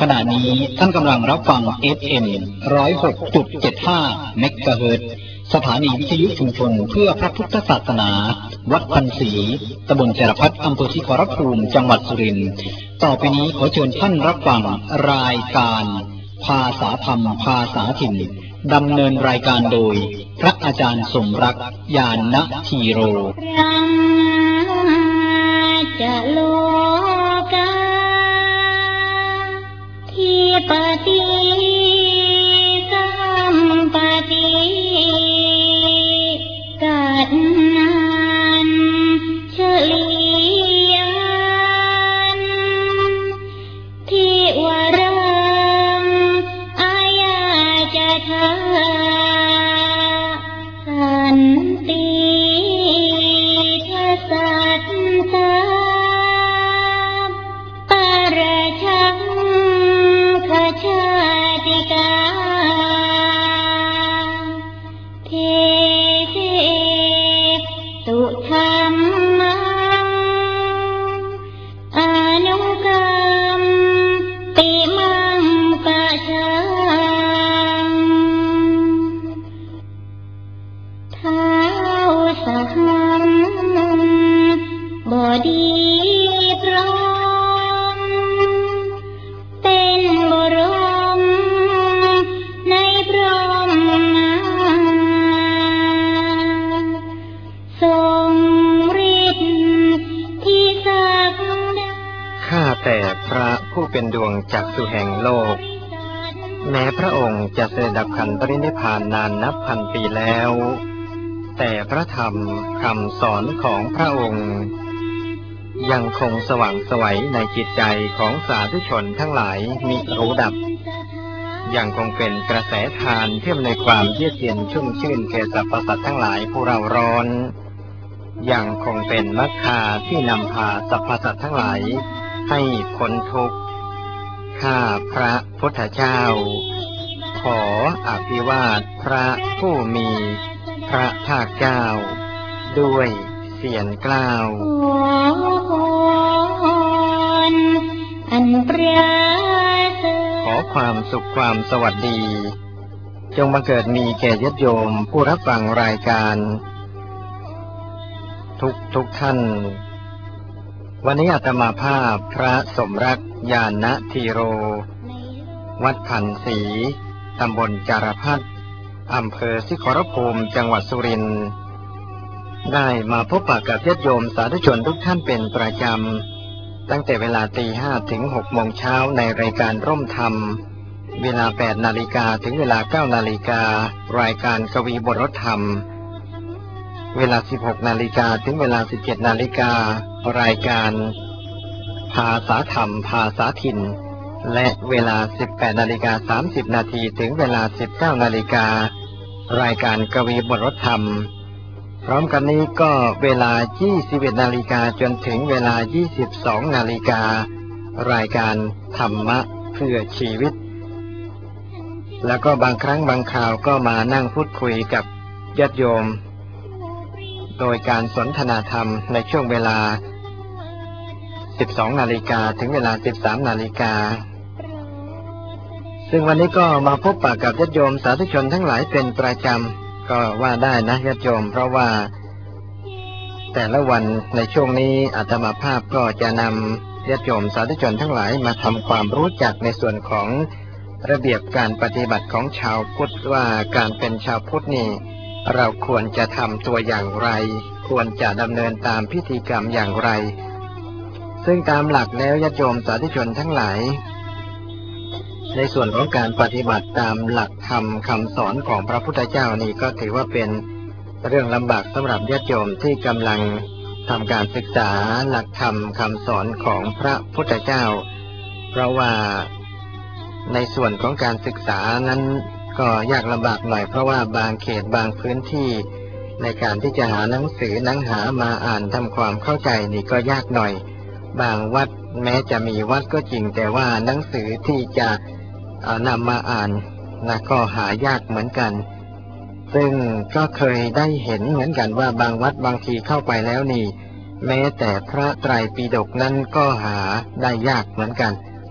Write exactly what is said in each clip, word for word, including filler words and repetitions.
ขณะนี้ท่านกำลังรับฟัง เอฟ เอ็ม หนึ่งศูนย์หกจุดเจ็ดห้า เมกะเฮิรตซ์สถานีวิทยุชุมชนเพื่อพระพุทธศาสนาวัดพันศรีตำบลจรพัฒน์อำเภอศรีขอรภูมิจังหวัดสุรินทร์ต่อไปนี้ขอเชิญท่านรับฟังรายการภาษาธรรมภาษาถิ่นดำเนินรายการโดยพระอาจารย์สมรักญาณธีโรจะโลกาทิปติสัมปติกัดนันเฉลียันทิวรังอายาจะทาสันติทัสสัตตาปรชังขชาติกาเทเสตุธรรมังอนุกรรมปิมังปะชังท้าวสหัมบดีพร้อมเป็นบรมในพรหมทรงฤทธิ์ที่ศักดาข้าแต่พระผู้เป็นดวงจักษุแห่งโลกแม้พระองค์จะเสด็จดับขันธปรินิพพานนานนับพันปีแล้วแต่พระธรรมคำสอนของพระองค์ยังคงสว่างไสวในจิตใจของสาธุชนทั้งหลายมิรู้ดับยังคงเป็นกระแสทานที่อำนวยความเยือกเย็นชุ่มชื่นแก่สรรพสัตว์ทั้งหลายผู้เราร้อนยังคงเป็นมรรคาที่นำพาสรรพสัตว์ทั้งหลายให้พ้นทุกข์ข้าพระพุทธเจ้าขออภิวาทพระผู้มีพระภาคเจ้าด้วยเสียงกล้าวอันประเสริฐขอความสุขความสวัสดีจงบังเกิดมีแก่ญาติโยมผู้รับฟังรายการทุกทุกท่านวันนี้อาตมาภาพพระสมรักญาณธีโรวัดพันศรีตำบลจารพัฒน์อำเภอศรีขอรภูมิจังหวัดสุรินทร์ได้มาพบปะกับญาติโยมสาธุชนทุกท่านเป็นประจำตั้งแต่เวลาตีห้าถึงหกโมงเช้าในรายการร่มธรรมเวลาแปดนาฬิกาถึงเวลาเก้านาฬิการายการกวีบทรธรรมเวลาสิบหกนาฬิกาถึงเวลาสิบเจ็ดนาฬิการายการภาษาธรรมภาษาถิ่นและเวลาสิบแปดนาฬิกาสามสิบนาทีถึงเวลาสิบเก้านาฬิการายการกวีบทรธรรมพร้อมกันนี้ก็เวลายี่สิบเอ็ดนาฬิกาจนถึงเวลายี่สิบสองนาฬิการายการธรรมะเพื่อชีวิตแล้วก็บางครั้งบางคราวก็มานั่งพูดคุยกับญาติโยมโดยการสนทนาธรรมในช่วงเวลาสิบสองนาฬิกาถึงเวลาสิบสามนาฬิกาซึ่งวันนี้ก็มาพบปะกับญาติโยมสาธุชนทั้งหลายเป็นประจำก็ว่าได้นะญาติโยมเพราะว่าแต่ละวันในช่วงนี้อาตมาภาพก็จะนำญาติโยมสาธุชนทั้งหลายมาทำความรู้จักในส่วนของระเบียบการปฏิบัติของชาวพุทธว่าการเป็นชาวพุทธนี่เราควรจะทำตัวอย่างไรควรจะดำเนินตามพิธีกรรมอย่างไรซึ่งตามหลักแล้วญาติโยมสาธุชนทั้งหลายในส่วนของการปฏิบัติตามหลักธรรมคำสอนของพระพุทธเจ้านี่ก็ถือว่าเป็นเรื่องลำบากสำหรับญาติโยมที่กำลังทำการศึกษาหลักธรรมคำสอนของพระพุทธเจ้าเพราะว่าในส่วนของการศึกษานั้นก็ยากลำบากหน่อยเพราะว่าบางเขตบางพื้นที่ในการที่จะหาหนังสือหนังหามาอ่านทำความเข้าใจนี่ก็ยากหน่อยบางวัดแม้จะมีวัดก็จริงแต่ว่าหนังสือที่จะนำมาอ่านนะก็หายากเหมือนกันซึ่งก็เคยได้เห็นเหมือนกันว่าบางวัดบางทีเข้าไปแล้วนี่แม้แต่พระไตรปิฎกนั้นก็หาได้ยากเหมือนกัน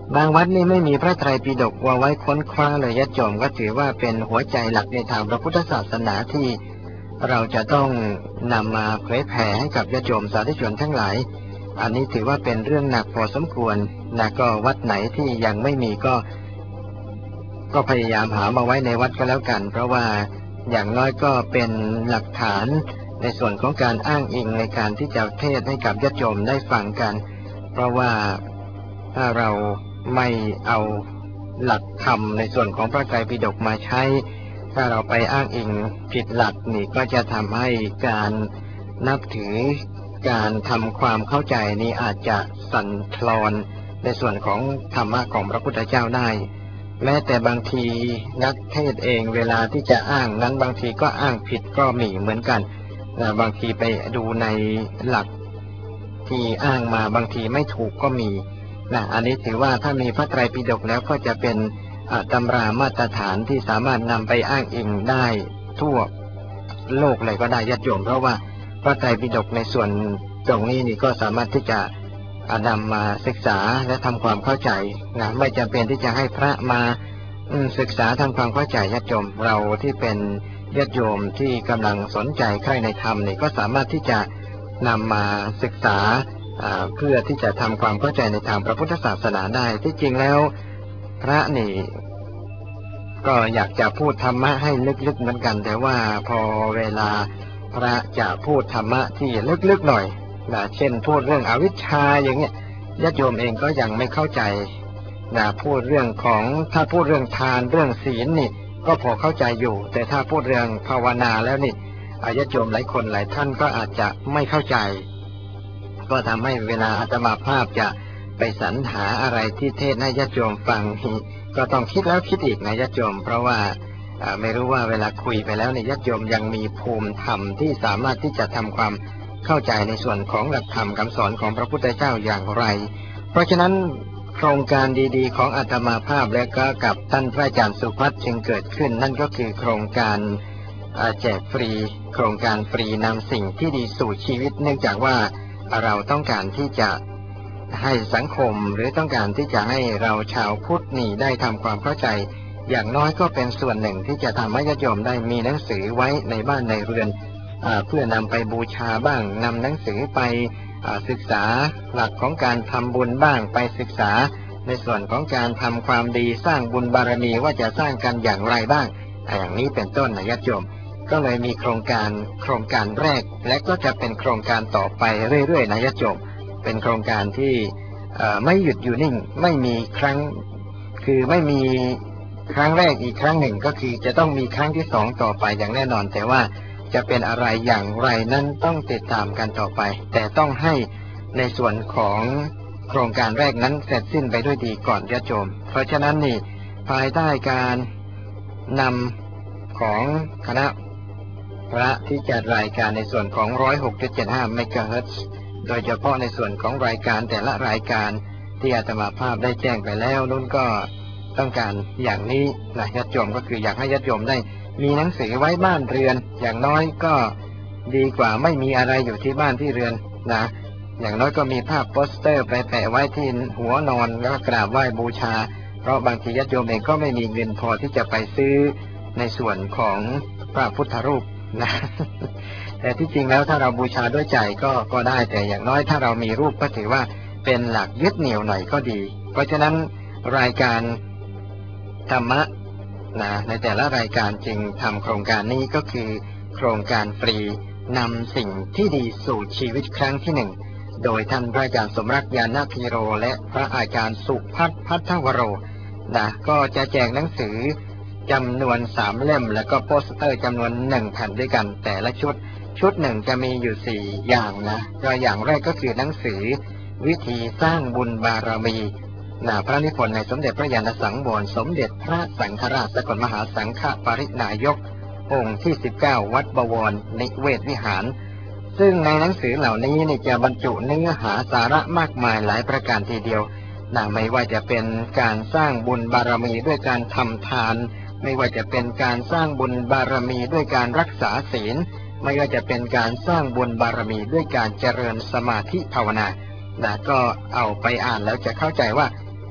บางวัดนี่ไม่มีพระไตรปิฎกวางไว้ค้นคว้าเลยญาติโยมก็ถือว่าเป็นหัวใจหลักในทางพระพุทธศาสนาที่เราจะต้องนำมาเผยแผ่ให้กับญาติโยมสาธุชนทั้งหลายอันนี้ถือว่าเป็นเรื่องหนักพอสมควรนะก็วัดไหนที่ยังไม่มีก็ก็พยายามหามาไว้ในวัดก็แล้วกันเพราะว่าอย่างน้อยก็เป็นหลักฐานในส่วนของการอ้างอิงในการที่จะเทศน์ให้กับญาติโยมได้ฟังกันเพราะว่าถ้าเราไม่เอาหลักธรรมในส่วนของพระไตรปิฎกมาใช้ถ้าเราไปอ้างอิงผิดหลักนี่ก็จะทำให้การนับถือการทำความเข้าใจนี้อาจจะสั่นคลอนในส่วนของธรรมะของพระพุทธเจ้าได้แม้แต่บางทีนักเทศเองเวลาที่จะอ้างนั้นบางทีก็อ้างผิดก็มีเหมือนกันนะบางทีไปดูในหลักที่อ้างมาบางทีไม่ถูกก็มีนะอันนี้ถือว่าถ้ามีพระไตรปิฎกแล้วก็จะเป็นตำรามาตรฐานที่สามารถนำไปอ้างอิงได้ทั่วโลกเลยก็ได้ญาติโยมเพราะว่าพระไตรปิฎกในส่วนตรงนี้นี่ก็สามารถที่จะนำมาศึกษาและทำความเข้าใจนะไม่จำเป็นที่จะให้พระมาศึกษาทำความเข้าใจญาติโยมเราที่เป็นญาติโยมที่กำลังสนใจใคร่ในธรรมนี่ก็สามารถที่จะนำมาศึกษาเพื่อที่จะทำความเข้าใจในทางพระพุทธศาสนาได้ที่จริงแล้วพระนี่ก็อยากจะพูดธรรมะให้ลึกๆเหมือนกันแต่ว่าพอเวลาพระจะพูดธรรมะที่ลึกๆหน่อยนะเช่นพูดเรื่องอวิชชาอย่างเงี้ยญาติโยมเองก็ยังไม่เข้าใจนะพูดเรื่องของถ้าพูดเรื่องทานเรื่องศีลนี่ก็พอเข้าใจอยู่แต่ถ้าพูดเรื่องภาวนาแล้วนี่ญาติโยมหลายคนหลายท่านก็อาจจะไม่เข้าใจก็ทำให้เวลาอาตมาภาพจะไปสรรหาอะไรที่เทศให้ญาติโยมฟังก็ต้องคิดแล้วคิดอีกนะญาติโยมเพราะว่าไม่รู้ว่าเวลาคุยไปแล้วเนี่ยญาติโยมยังมีภูมิธรรมที่สามารถที่จะทำความเข้าใจในส่วนของหลักธรรมคำสอนของพระพุทธเจ้าอย่างไรเพราะฉะนั้นโครงการดีๆของอาตมาภาพและก็กับท่านพระอาจารย์สุภัทรจึงเกิดขึ้นนั่นก็คือโครงการแจกฟรีโครงการฟรีนำสิ่งที่ดีสู่ชีวิตเนื่องจากว่าเราต้องการที่จะให้สังคมหรือต้องการที่จะให้เราชาวพุทธนี่ได้ทำความเข้าใจอย่างน้อยก็เป็นส่วนหนึ่งที่จะทำให้ญาติโยมได้มีหนังสือไว้ในบ้านในเรือนเพื่อนำไปบูชาบ้างนำหนังสือไปศึกษาหลักของการทำบุญบ้างไปศึกษาในส่วนของการทำความดีสร้างบุญบารมีว่าจะสร้างกันอย่างไรบ้างอย่างนี้เป็นต้นนะญาติโยมก็เลยมีโครงการโครงการแรกและก็จะเป็นโครงการต่อไปเรื่อยๆนะญาติโยมเป็นโครงการที่ไม่หยุดอยู่นิ่งไม่มีครั้งคือไม่มีครั้งแรกอีกครั้งหนึ่งก็คือจะต้องมีครั้งที่สองต่อไปอย่างแน่นอนแต่ว่าจะเป็นอะไรอย่างไรนั้นต้องติดตามกันต่อไปแต่ต้องให้ในส่วนของโครงการแรกนั้นเสร็จสิ้นไปด้วยดีก่อนญาติโยมเพราะฉะนั้นนี่ภายใต้การนำของคณะพระที่จัดรายการในส่วนของ หนึ่งร้อยหกจุดเจ็ดห้า เมกะเฮิรตซ์โดยเฉพาะในส่วนของรายการแต่ละรายการที่อาตมาภาพได้แจ้งไปแล้วนู้นก็ต้องการอย่างนี้นะญาติโยมก็คืออยากให้ญาติโยมได้มีหนังสือไว้บ้านเรือนอย่างน้อยก็ดีกว่าไม่มีอะไรอยู่ที่บ้านที่เรือนนะอย่างน้อยก็มีภาพโปสเตอร์ไปแปะไว้ที่หัวนอนแล้วก็กราบไหว้บูชาเพราะบางทีญาติโยมเองก็ไม่มีเงินพอที่จะไปซื้อในส่วนของพระพุทธรูปนะแต่ที่จริงแล้วถ้าเราบูชาด้วยใจก็ก็ได้แต่อย่างน้อยถ้าเรามีรูปก็ถือว่าเป็นหลักยึดเหนี่ยวหน่อยก็ดีเพราะฉะนั้นรายการธรรมะนะในแต่ละรายการจึงทำโครงการนี้ก็คือโครงการฟรีนำสิ่งที่ดีสู่ชีวิตครั้งที่หนึ่งโดยท่านพระอาจารย์สมรักญาณพีโรและพระอาจารย์สุภัทรพัทธวโรนะก็จะแจกหนังสือจำนวนสามเล่มแล้วก็โปสเตอร์จำนวนหนึ่งแผ่นด้วยกันแต่ละชุดชุดหนึ่งจะมีอยู่สี่อย่างนะก็อย่างแรกก็คือหนังสือวิธีสร้างบุญบารมีนะพระนิพนธ์ในสมเด็จพระญาณสังวรสมเด็จพระสังฆราชสกลมหาสังฆปรินายกองค์ที่สิบเก้าวัดบวรนิเวศวิหารซึ่งในหนังสือเหล่านี้นี่จะบรรจุเนื้อหาสาระมากมายหลายประการทีเดียวนะไม่ว่าจะเป็นการสร้างบุญบารมีด้วยการทำทานไม่ว่าจะเป็นการสร้างบุญบารมีด้วยการรักษาศีลไม่ว่าจะเป็นการสร้างบุญบารมีด้วยการเจริญสมาธิภาวนานะก็เอาไปอ่านแล้วจะเข้าใจว่า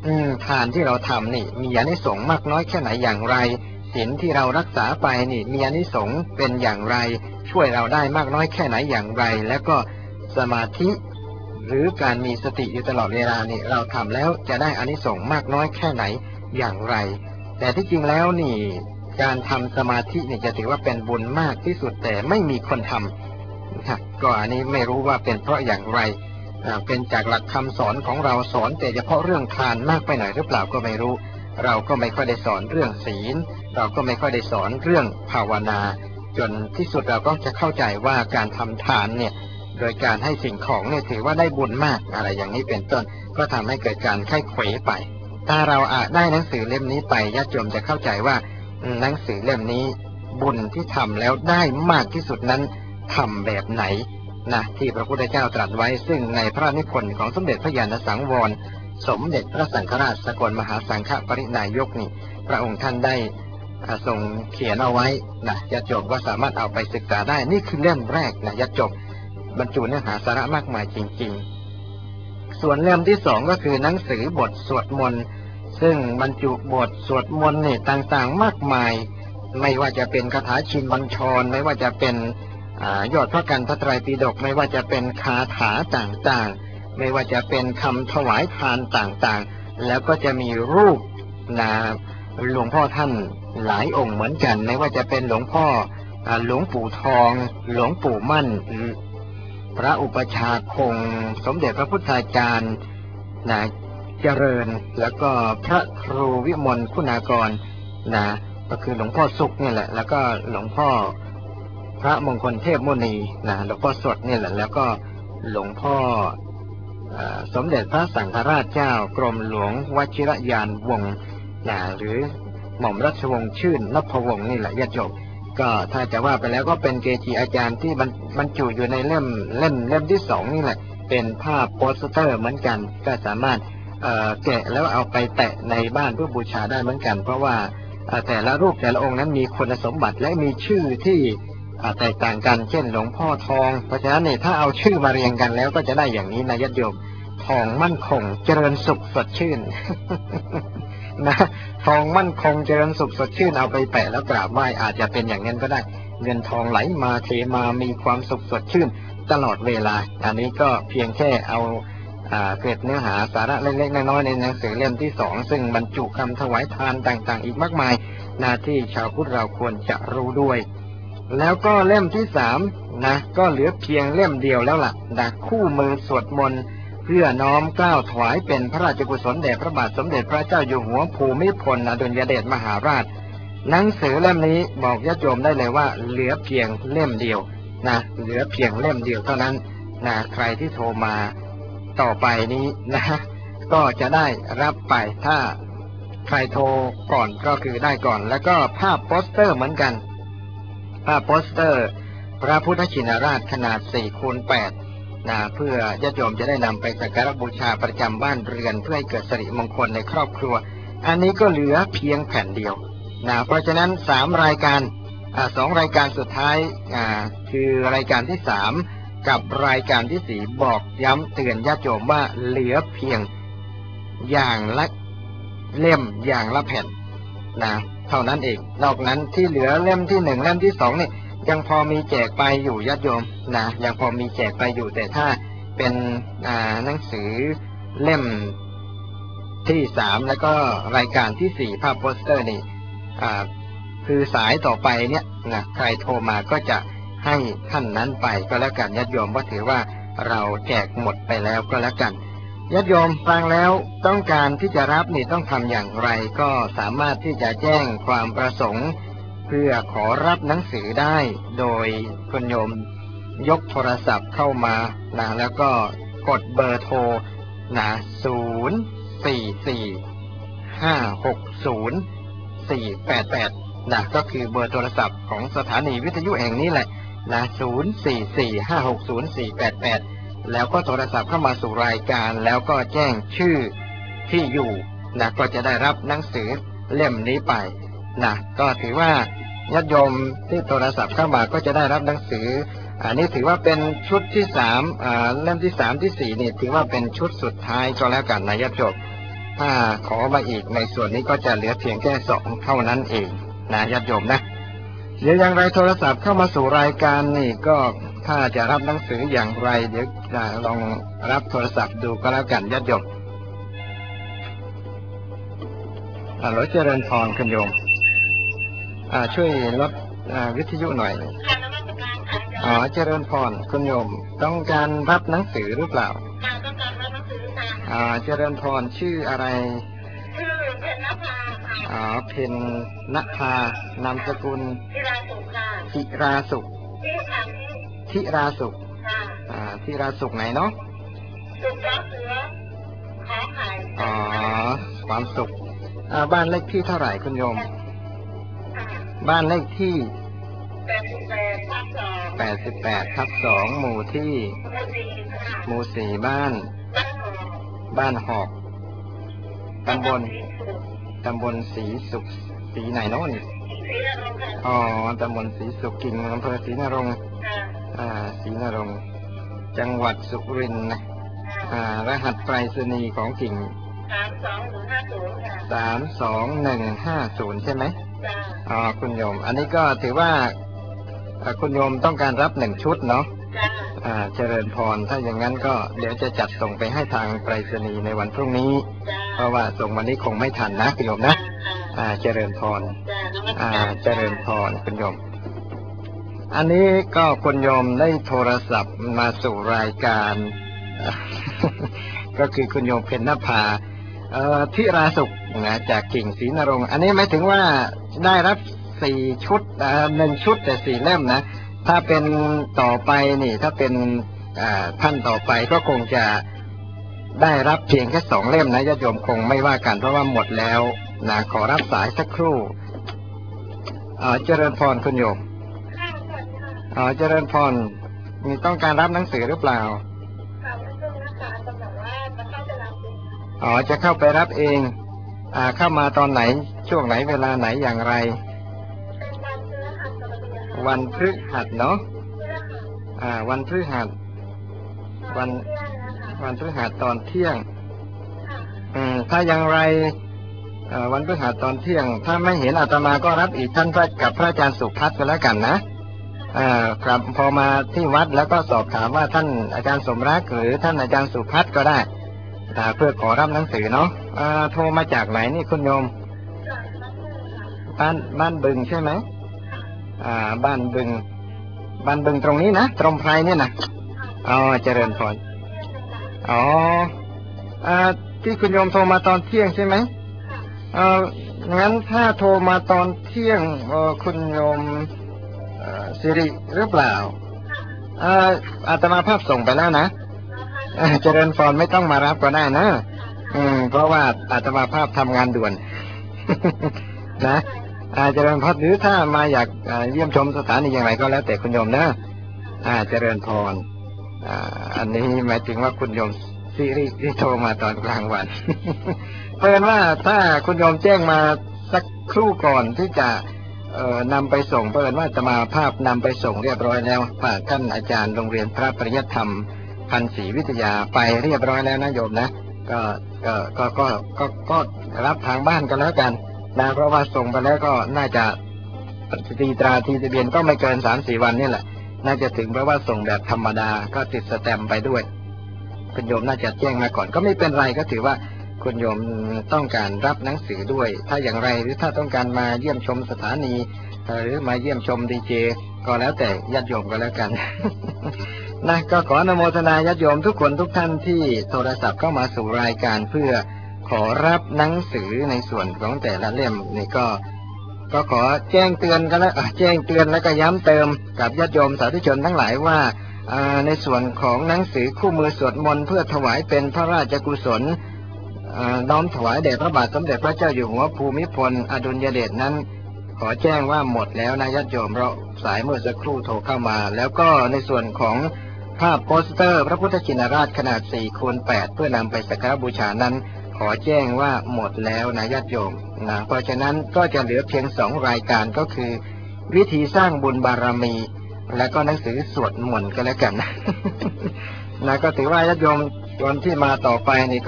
อืมทานที่เราทำนี่มีอานิสงส์มากน้อยแค่ไหนอย่างไรศีลที่เรารักษาไปนี่มีอานิสงส์เป็นอย่างไรช่วยเราได้มากน้อยแค่ไหนอย่างไรแล้วก็สมาธิหรือการมีสติอยู่ตลอดเวลานี่เราทำแล้วจะได้อานิสงส์มากน้อยแค่ไหนอย่างไรแต่ที่จริงแล้วนี่การทำสมาธินี่จะถือว่าเป็นบุญมากที่สุดแต่ไม่มีคนทำนะครับก็อันนี้ไม่รู้ว่าเป็นเพราะอย่างไรเป็นจากหลักคำสอนของเราสอนแต่เฉพาะเรื่องทานมากไปหน่อยหรือเปล่าก็ไม่รู้เราก็ไม่ค่อยได้สอนเรื่องศีลเราก็ไม่ค่อยได้สอนเรื่องภาวนาจนที่สุดเราก็จะเข้าใจว่าการทำทานเนี่ยโดยการให้สิ่งของเนี่ยถือว่าได้บุญมากอะไรอย่างนี้เป็นต้นก็ทำให้เกิดการไข้เขวไปถ้าเราอ่านได้หนังสือเล่มนี้ไปญาติโยมจะเข้าใจว่าหนังสือเล่มนี้บุญที่ทำแล้วได้มากที่สุดนั้นทำแบบไหนนะที่พระพุทธเจ้าตรัสไว้ซึ่งในพระนิพนธ์ของสมเด็จพระญาณสังวรสมเด็จพระสังฆราชสกลมหาสังฆปรินายกนี่พระองค์ท่านได้ทรงเขียนเอาไว้นะญาติโยมก็สามารถเอาไปศึกษาได้นี่คือเล่มแรกนะญาติโยมบรรจุเนื้อหาสาระมากมายจริงๆส่วนเล่มที่สองก็คือหนังสือบทสวดมนต์ซึ่งบรรจุบทสวดมนต์นี่ต่างๆมากมายไม่ว่าจะเป็นคาถาชินบัญชรไม่ว่าจะเป็นยอดพระกันพระไตรปิฎกไม่ว่าจะเป็นคาถาต่างๆไม่ว่าจะเป็นคำถวายทานต่างๆแล้วก็จะมีรูปนะหลวงพ่อท่านหลายองค์เหมือนกันไม่ว่าจะเป็นหลวงพ่อหลวงปู่ทองหลวงปู่มั่นพระอุปชาคงสมเด็จพระพุทธาจารย์นะเจริญแล้วก็พระครูวิมลคุณากรนะก็คือหลวงพ่อสุขนี่แหละแล้วก็หลวงพ่อพระมงคลเทพมุนีนะหลวงพ่อสดนี่แหละแล้วก็หลวงพ่อสมเด็จพระสังฆราชเจ้ากรมหลวงวชิรยานวงศ์นะหรือหม่อมราชวงศ์ชื่นนพวงศ์นี่แหละญาติโยมก็ถ้าจะว่าไปแล้วก็เป็นเกจิอาจารย์ที่บรรจุอยู่ในเล่มเล่มเล่มที่สองนี่แหละเป็นภาพโปสเตอร์เหมือนกันก็สามารถแกะแล้วเอาไปแตะในบ้านเพื่อบูชาได้เหมือนกันเพราะว่าแต่ละรูปแต่ละองค์นั้นมีคุณสมบัติและมีชื่อที่แตกต่างกันเช่นหลวงพ่อทองเพราะฉะนั้นเนี่ยถ้าเอาชื่อมาเรียงกันแล้วก็จะได้อย่างนี้นะญาติโยมทองมั่นคงเจริญสุขสดชื่น นะทองมั่นคงเจริญสุขสดชื่นเอาไปแปะแล้วกราบไหว้อาจจะเป็นอย่างนั้นก็ได้เงินทองไหลมาเทมามีความสุขสดชื่นตลอดเวลาอันนี้ก็เพียงแค่เอาเกร็ดเนื้อหาสาระเล็กๆน้อยๆในหนังสือเล่มที่สองซึ่งบรรจุคำถวายทานต่างๆอีกมากมายหน้าที่ชาวพุทธเราควรจะรู้ด้วยแล้วก็เล่มที่สามนะก็เหลือเพียงเล่มเดียวแล้วล่ะนะคู่มือสวดมนต์เพื่อน้อมเกล้าถวายเป็นพระราชกุศลแด่พระบาทสมเด็จพระเจ้าอยู่หัวภูมิพลอดุลยเดชมหาราชหนังสือเล่มนี้บอกญาติโยมได้เลยว่าเหลือเพียงเล่มเดียวนะเหลือเพียงเล่มเดียวเท่านั้นนะใครที่โทรมาต่อไปนี้นะก็จะได้รับไปถ้าใครโทรก่อนก็คือได้ก่อนแล้วก็ภาพโปสเตอร์เหมือนกันภาพโปสเตอร์พระพุทธชินราชขนาด สี่คูณแปด นะเพื่อญาติโยมจะได้นำไปสักการะบูชาประจำบ้านเรือนเพื่อให้เกิดสิริมงคลในครอบครัวอันนี้ก็เหลือเพียงแผ่นเดียวนะเพราะฉะนั้นสามรายการอ่าสองรายการสุดท้ายอ่าคือรายการที่สามกับรายการที่สี่บอกย้ำเตือนญาติโยมว่าเหลือเพียงอย่างละเล่มอย่างละแผ่นนะเท่านั้นเองนอกนั้นที่เหลือเล่มที่หนึ่งเล่มที่สองนี่ยังพอมีแจกไปอยู่ญาติโยมนะยังพอมีแจกไปอยู่แต่ถ้าเป็นอ่าหนังสือเล่มที่สามแล้วก็รายการที่สี่ภาพโปสเตอร์นี่อ่าคือสายต่อไปเนี่ยนะใครโทรมาก็จะให้ท่านนั้นไปก็แล้วกันญาติโยมเพราะถือว่าเราแจกหมดไปแล้วก็แล้วกันญาติโยมฟังแล้วต้องการที่จะรับนี่ต้องทำอย่างไรก็สามารถที่จะแจ้งความประสงค์เพื่อขอรับหนังสือได้โดยคุณโยมยกโทรศัพท์เข้ามานะแล้วก็กดเบอร์โทรนะศูนย์ สี่ สี่ ห้า หก ศูนย์ สี่ แปด แปดนะก็คือเบอร์โทรศัพท์ของสถานีวิทยุแห่งนี้แหละนะศูนย์ สี่ สี่ ห้า หก ศูนย์ สี่ แปด แปดแล้วก็โทรศัพท์เข้ามาสู่รายการแล้วก็แจ้งชื่อที่อยู่นะก็จะได้รับหนังสือเล่มนี้ไปนะก็ถือว่าญาติโยมที่โทรศัพท์เข้ามาก็จะได้รับหนังสืออันนี้ถือว่าเป็นชุดที่สามอ่าเล่มที่สามที่สี่นี่ถือว่าเป็นชุดสุดท้ายก็แล้วกันนะญาติโยมถ้าขอมาอีกในส่วนนี้ก็จะเหลือเพียงแค่สองเท่านั้นเองนะญาติโยมนะเดี๋ยวอย่างไรโทรศัพท์เข้ามาสู่รายการนี่ก็ถ้าจะรับหนังสืออย่างไรเดี๋ยวจะลองรับโทรศัพท์ดูก็แล้วกันญาติโยมฮัลโหลเจริญพรคุณโยมอ่าช่วยลดอ่าวิทยุหน่อยอ๋อเจริญพรคุณโยมต้องการรับหนังสือหรือเปล่าต้องการรับหนังสือค่ะอ่าเจริญพรชื่ออะไรชื่อเพญนภาค่ะอ๋อเพญนภานามสกุลธิราสุขค่ะธิราสุขธิราสุขค่ะอ่าธิราสุขไหนเนาะสุขเสือขอไข่อ๋อความสุขอ่าบ้านเลขที่เท่าไหร่คุณโยมบ้านเลขที่แปดสิบแปดทับสองแปดสิบแปดทับสองหมู่ที่หมู่สี่บ้านบ้านหอกตำบลตำบลศรีสุขศรีไหนโน่นอ๋อตำบลศรีสุขกิ่งอำเภอศรีนรงค์อ่าศรีนรงค์จังหวัดสุรินทร์นะอ่ารหัสไปรษณีย์ของกิ่งสามสองหนึ่งห้าศูนย์สามสองหนึ่งห้าศูนย์ใช่ไหมอ๋อคุณโยมอันนี้ก็ถือว่าคุณโยมต้องการรับหนึ่งชุดเนาะอ่าเจริญพรถ้าอย่างนั้นก็เดี๋ยวจะจัดส่งไปให้ทางไปรษณีย์ในวันพรุ่งนี้เพราะว่าส่งวันนี้คงไม่ทันนะคุณโยมนะอ่าเจริญพรอ่าเจริญพรคุณโยมอันนี้ก็คุณโยมได้โทรศัพท์มาสู่รายการก็คือคุณโยมเพญนภาเอ่อธิราสุขนะจากกิ่งศรีนรงค์อันนี้หมายถึงว่าได้รับสี่ชุดอ่าหนึ่งชุดแต่สี่เล่มนะถ้าเป็นต่อไปนี่ถ้าเป็นอ่าท่านต่อไปก็คงจะได้รับเพียงแค่สองเล่มนะญาติโยมคงไม่ว่ากันเพราะว่าหมดแล้วนะขอรับสายสักครู่อ่าเจริญพรคุณโยมอ่าเจริญพรมีต้องการรับหนังสือหรือเปล่าอ๋อจะเข้าไปรับเองอ่าเข้ามาตอนไหนช่วงไหนเวลาไหนอย่างไรวันพฤหัสเนาะอ่าวันพฤหัสวันวันพฤหัสตอนเที่ยงอืมถ้าอย่างไรอ่าวันพฤหัสตอนเที่ยงถ้าไม่เห็นอาตมาก็รับอีกท่านพระกับพระอาจารย์สุพัฒน์ก็แล้วกันนะอ่าครับพอมาที่วัดแล้วก็สอบถามว่าท่านอาจารย์สมรักหรือท่านอาจารย์สุพัฒน์ก็ได้เพื่อขอรับหนังสือเนาะโทรมาจากไหนนี่คุณโยมบ้านบ้านบึงใช่ไหมอ่าบ้านบึงบ้านบึงตรงนี้นะตรงไพรเนี่ยนะอ๋อเจริญพรอ๋ออ่าที่คุณโยมโทรมาตอนเที่ยงใช่ไหมเอองั้นถ้าโทรมาตอนเที่ยงเออคุณโยมสิริหรือเปล่าอ่าอาตมาภาพส่งไปแล้วนะเจริญพรไม่ต้องมารับก็ได้นะอืมเพราะว่าอาตมาภาพทำงานด่วนนะอาเจริญพรหรือถ้ามาอยากเยี่ยมชมสถานีอย่างไรก็แล้วแต่คุณโยมนะอ่าเจริญพรอ่าอันนี้หมายถึงว่าคุณโยมซีรีส์ที่โทรมาตอนกลางวันเพราะฉะนั้นว่าถ้าคุณโยมแจ้งมาสักครู่ก่อนที่จะเอ่อนำไปส่งเพราะว่าอาตมาภาพนำไปส่งเรียบร้อยแล้วฝากท่านอาจารย์โรงเรียนพระปริยัติธรรมพันศรีวิทยาไปเรียบร้อยแล้วนะโยมนะก็ก็ก็ก็ก็ก็รับทางบ้านกันแล้วกันนะเพราะว่าส่งไปแล้วก็น่าจะตีตราทีทะเบียนก็ไม่เกินสามสี่วันนี่แหละน่าจะถึงเพราะว่าส่งแบบธรรมดาก็ติดสแตมป์ไปด้วยคุณโยมน่าจะแจ้งมาก่อนก็ไม่เป็นไรก็ถือว่าคุณโยมต้องการรับหนังสือด้วยถ้าอย่างไรหรือถ้าต้องการมาเยี่ยมชมสถานีหรือมาเยี่ยมชมดีเจก็แล้วแต่ญาติโยมก็แล้วกันนะก็ขออนุโมทนาญาติโยมทุกคนทุกท่านที่โทรศัพท์เข้ามาสู่รายการเพื่อขอรับหนังสือในส่วนของแต่ละเล่มนี่ก็ก็ขอแจ้งเตือนกันแล้วแจ้งเตือนแล้วก็ย้ำเติมกับญาติโยมสาธุชนทั้งหลายว่าในส่วนของหนังสือคู่มือสวดมนต์เพื่อถวายเป็นพระราชกุศลน้อมถวายแด่พระบาทสมเด็จพระเจ้าอยู่หัวภูมิพลอดุลยเดชนั้นขอแจ้งว่าหมดแล้วนะญาติโยมเราสายเมื่อสักครู่โทรเข้ามาแล้วก็ในส่วนของภาพโปสเตอร์พระพุทธชินราชขนาด สี่คูณแปด เพื่อนำไปสักการบูชานั้นขอแจ้งว่าหมดแล้วนะญาติโยมนะเพราะฉะนั้นก็จะเหลือเพียงสองรายการก็คือวิธีสร้างบุญบารมีและก็หนังสือสวดมนต์ก็แล้วกันนะนะก็ถือว่าญาติโยมคนที่มาต่อไปนี่ก็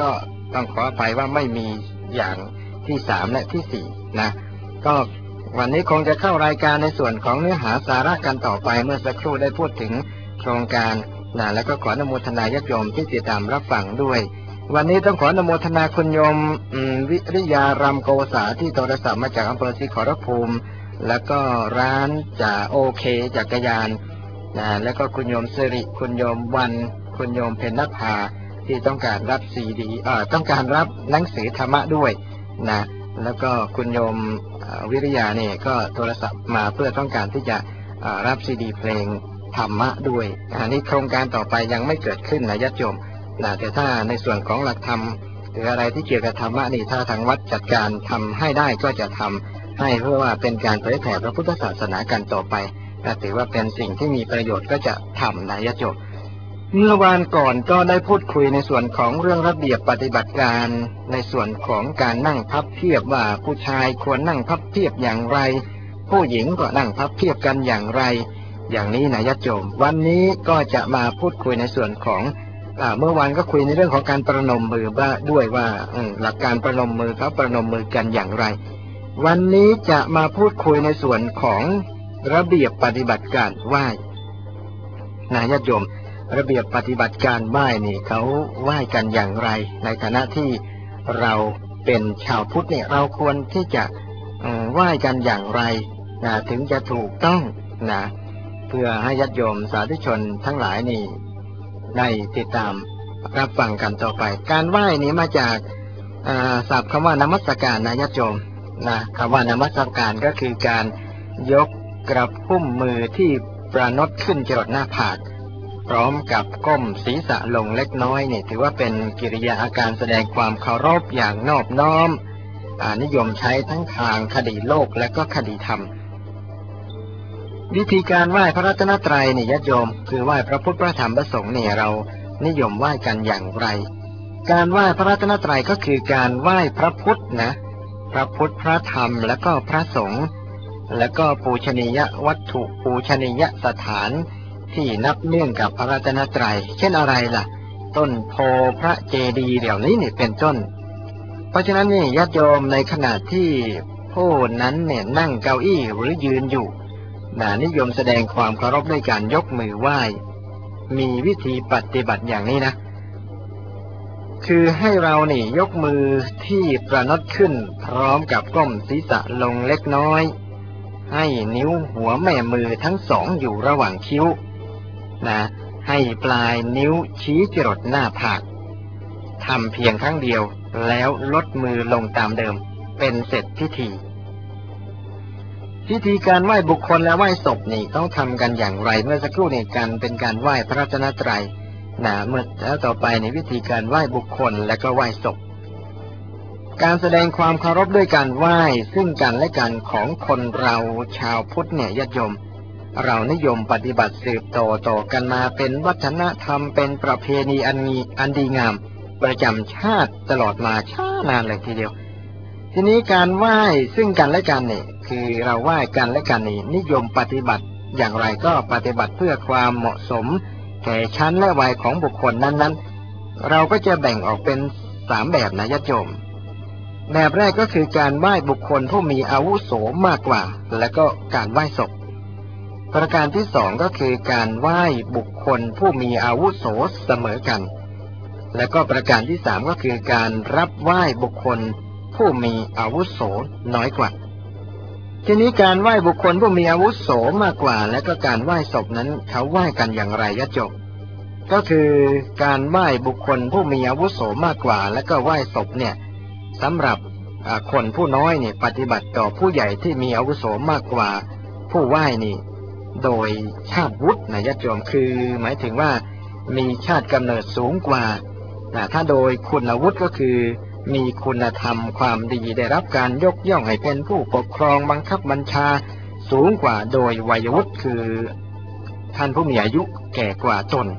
ต้องขออภัยว่าไม่มีอย่างที่สามและที่สี่นะก็วันนี้คงจะเข้ารายการในส่วนของเนื้อหาสาระกันต่อไปเมื่อสักครู่ได้พูดถึงโครงการนะแล้วก็ขออนุโมทนาญาติโยมที่ติดตามรับฟังด้วยวันนี้ต้องขออนุโมทนาคุณโยมวิริยารำโกษาที่โทรศัพท์มาจากอำเภอศรีขอรภูมิแล้วก็ร้านจ่าโอเคจักรยานนะแล้วก็คุณโยมสิริคุณโยมวันคุณโยมเพ็ญนภาที่ต้องการรับซีดีเอ่อต้องการรับหนังสือธรรมะด้วยนะแล้วก็คุณโยมวิริยาเนี่ยก็โทรศัพท์มาเพื่อต้องการที่จะรับซีดีเพลงธรรมะด้วยอันนี้โครงการต่อไปยังไม่เกิดขึ้นนะญาติโยมนะแต่ถ้าในส่วนของหลักธรรมหรืออะไรที่เกี่ยวกับธรรมะนี่ถ้าทางวัดจัดการทำให้ได้ก็จะทำให้เพื่อว่าเป็นการเผยแผ่พระพุทธศาสนากันต่อไปนะถือว่าเป็นสิ่งที่มีประโยชน์ก็จะทำนะญาติโยมเมื่อวานก่อนก็ได้พูดคุยในส่วนของเรื่องระเบียบปฏิบัติการในส่วนของการนั่งพับเพียบว่าผู้ชายควรนั่งพับเพียบอย่างไรผู้หญิงก็นั่งพับเพียบกันอย่างไรอย่างนี้นะญาติโยมวันนี้ก็จะมาพูดคุยในส่วนของเมื่อวานก็คุยในเรื่องของการประนมมือบ้าด้วยว่าหลักการประนมมือเขาประนมมือกันอย่างไรวันนี้จะมาพูดคุยในส่วนของระเบียบปฏิบัติการไหว้นะญาติโยมระเบียบปฏิบัติการไหว้นี่เขาไหว้กันอย่างไรในฐานะที่เราเป็นชาวพุทธเนี่ยเราควรที่จะไหว้กันอย่างไรนะถึงจะถูกต้องนะเพื่อให้ญาติโยมสาธุชนทั้งหลายนี่ได้ติดตามรับฟังกันต่อไปการไหว้นี้มาจากศัพท์คำว่านมัสการนะญาติโยมนะคำว่านมัสการก็คือการยกกระพุ่มมือที่ประนดขึ้นจรดหน้าผากพร้อมกับก้มศีรษะลงเล็กน้อยนี่ถือว่าเป็นกิริยาอาการแสดงความเคารพอย่างนอบน้อมนิยมใช้ทั้งทางคดีโลกและก็คดีธรรมวิธีการไหว้พระรัตนตรัยนี่ญาติโยมคือไหว้พระพุทธพระธรรมพระสงฆ์เนี่ยเรานิยมไหว้กันอย่างไรการไหว้พระรัตนตรัยก็คือการไหว้พระพุทธนะพระพุทธพระธรรมและก็พระสงฆ์และก็ปูชนียวัตถุปูชนียสถานที่นับเนื่องกับพระรัตนตรัยเช่นอะไรล่ะต้นโพพระเจดีย์เหล่านี้นี่เป็นต้นเพราะฉะนั้นนี่ญาติโยมในขณะที่ผู้นั้นเนี่ยนั่งเก้าอี้หรือยืนอยู่นะนิยมแสดงความเคารพด้วยการยกมือไหว้มีวิธีปฏิบัติอย่างนี้นะคือให้เรานี่ยกมือที่ประนดขึ้นพร้อมกับก้มศีรษะลงเล็กน้อยให้นิ้วหัวแม่มือทั้งสองอยู่ระหว่างคิ้วนะให้ปลายนิ้วชี้จรดหน้าผากทำเพียงครั้งเดียวแล้วลดมือลงตามเดิมเป็นเสร็จพิธีพิธีการไหว้บุคคลและไหว้ศพนี่ต้องทำกันอย่างไรเมื่อสักครู่นี้กันเป็นการไหว้พระรัตนตรัยนะเมื่อแล้วต่อไปในวิธีการไหว้บุคคลและก็ไหว้ศพการแสดงความเคารพด้วยการไหว้ซึ่งกันและกันของคนเราชาวพุทธเนี่ยญาติโยมเรานิยมปฏิบัติสืบต่อต่อกันมาเป็นวัฒนธรรมเป็นประเพณีอันมีอันดีงามประจำชาติตลอดมาช้านานเลยทีเดียวทีนี้การไหว้ซึ่งกันและกันเนี่ยคือเราไหว้กันและกันนี่นิยมปฏิบัติอย่างไรก็ปฏิบัติเพื่อความเหมาะสมแก่ชั้นและวัยของบุคคลนั้นๆเราก็จะแบ่งออกเป็นสามแบบนะญาติโยมแบบแรกก็คือการไหว้บุคคลผู้มีอาวุโสมากกว่าและก็การไหว้ศพประการที่สองก็คือการไหว้บุคคลผู้มีอาวุโสเสมอกันและก็ประการที่สามก็คือการรับไหว้บุคคลผู้มีอาวุโสน้อยกว่าทีนี้การไหว้บุคคลผู้มีอาวุโสมากกว่าและก็การไหว้ศพนั้นเขาไหว้กันอย่างไรญาติโยมก็คือการไหว้บุคคลผู้มีอาวุโสมากกว่าและก็ไหว้ศพเนี่ยสำหรับคนผู้น้อยเนี่ยปฏิบัติต่อผู้ใหญ่ที่มีอาวุโสมากกว่าผู้ไหว้นี่โดยชาติวุฒินะญาติโยมคือหมายถึงว่ามีชาติกำเนิดสูงกว่าถ้าโดยคุณวุฒิก็คือมีคุณธรรมความดีได้รับการยกย่องให้เป็นผู้ปกครองบังคับบัญชาสูงกว่าโดยวัยวุฒิคือท่านผู้มีอายุแก่กว่าตน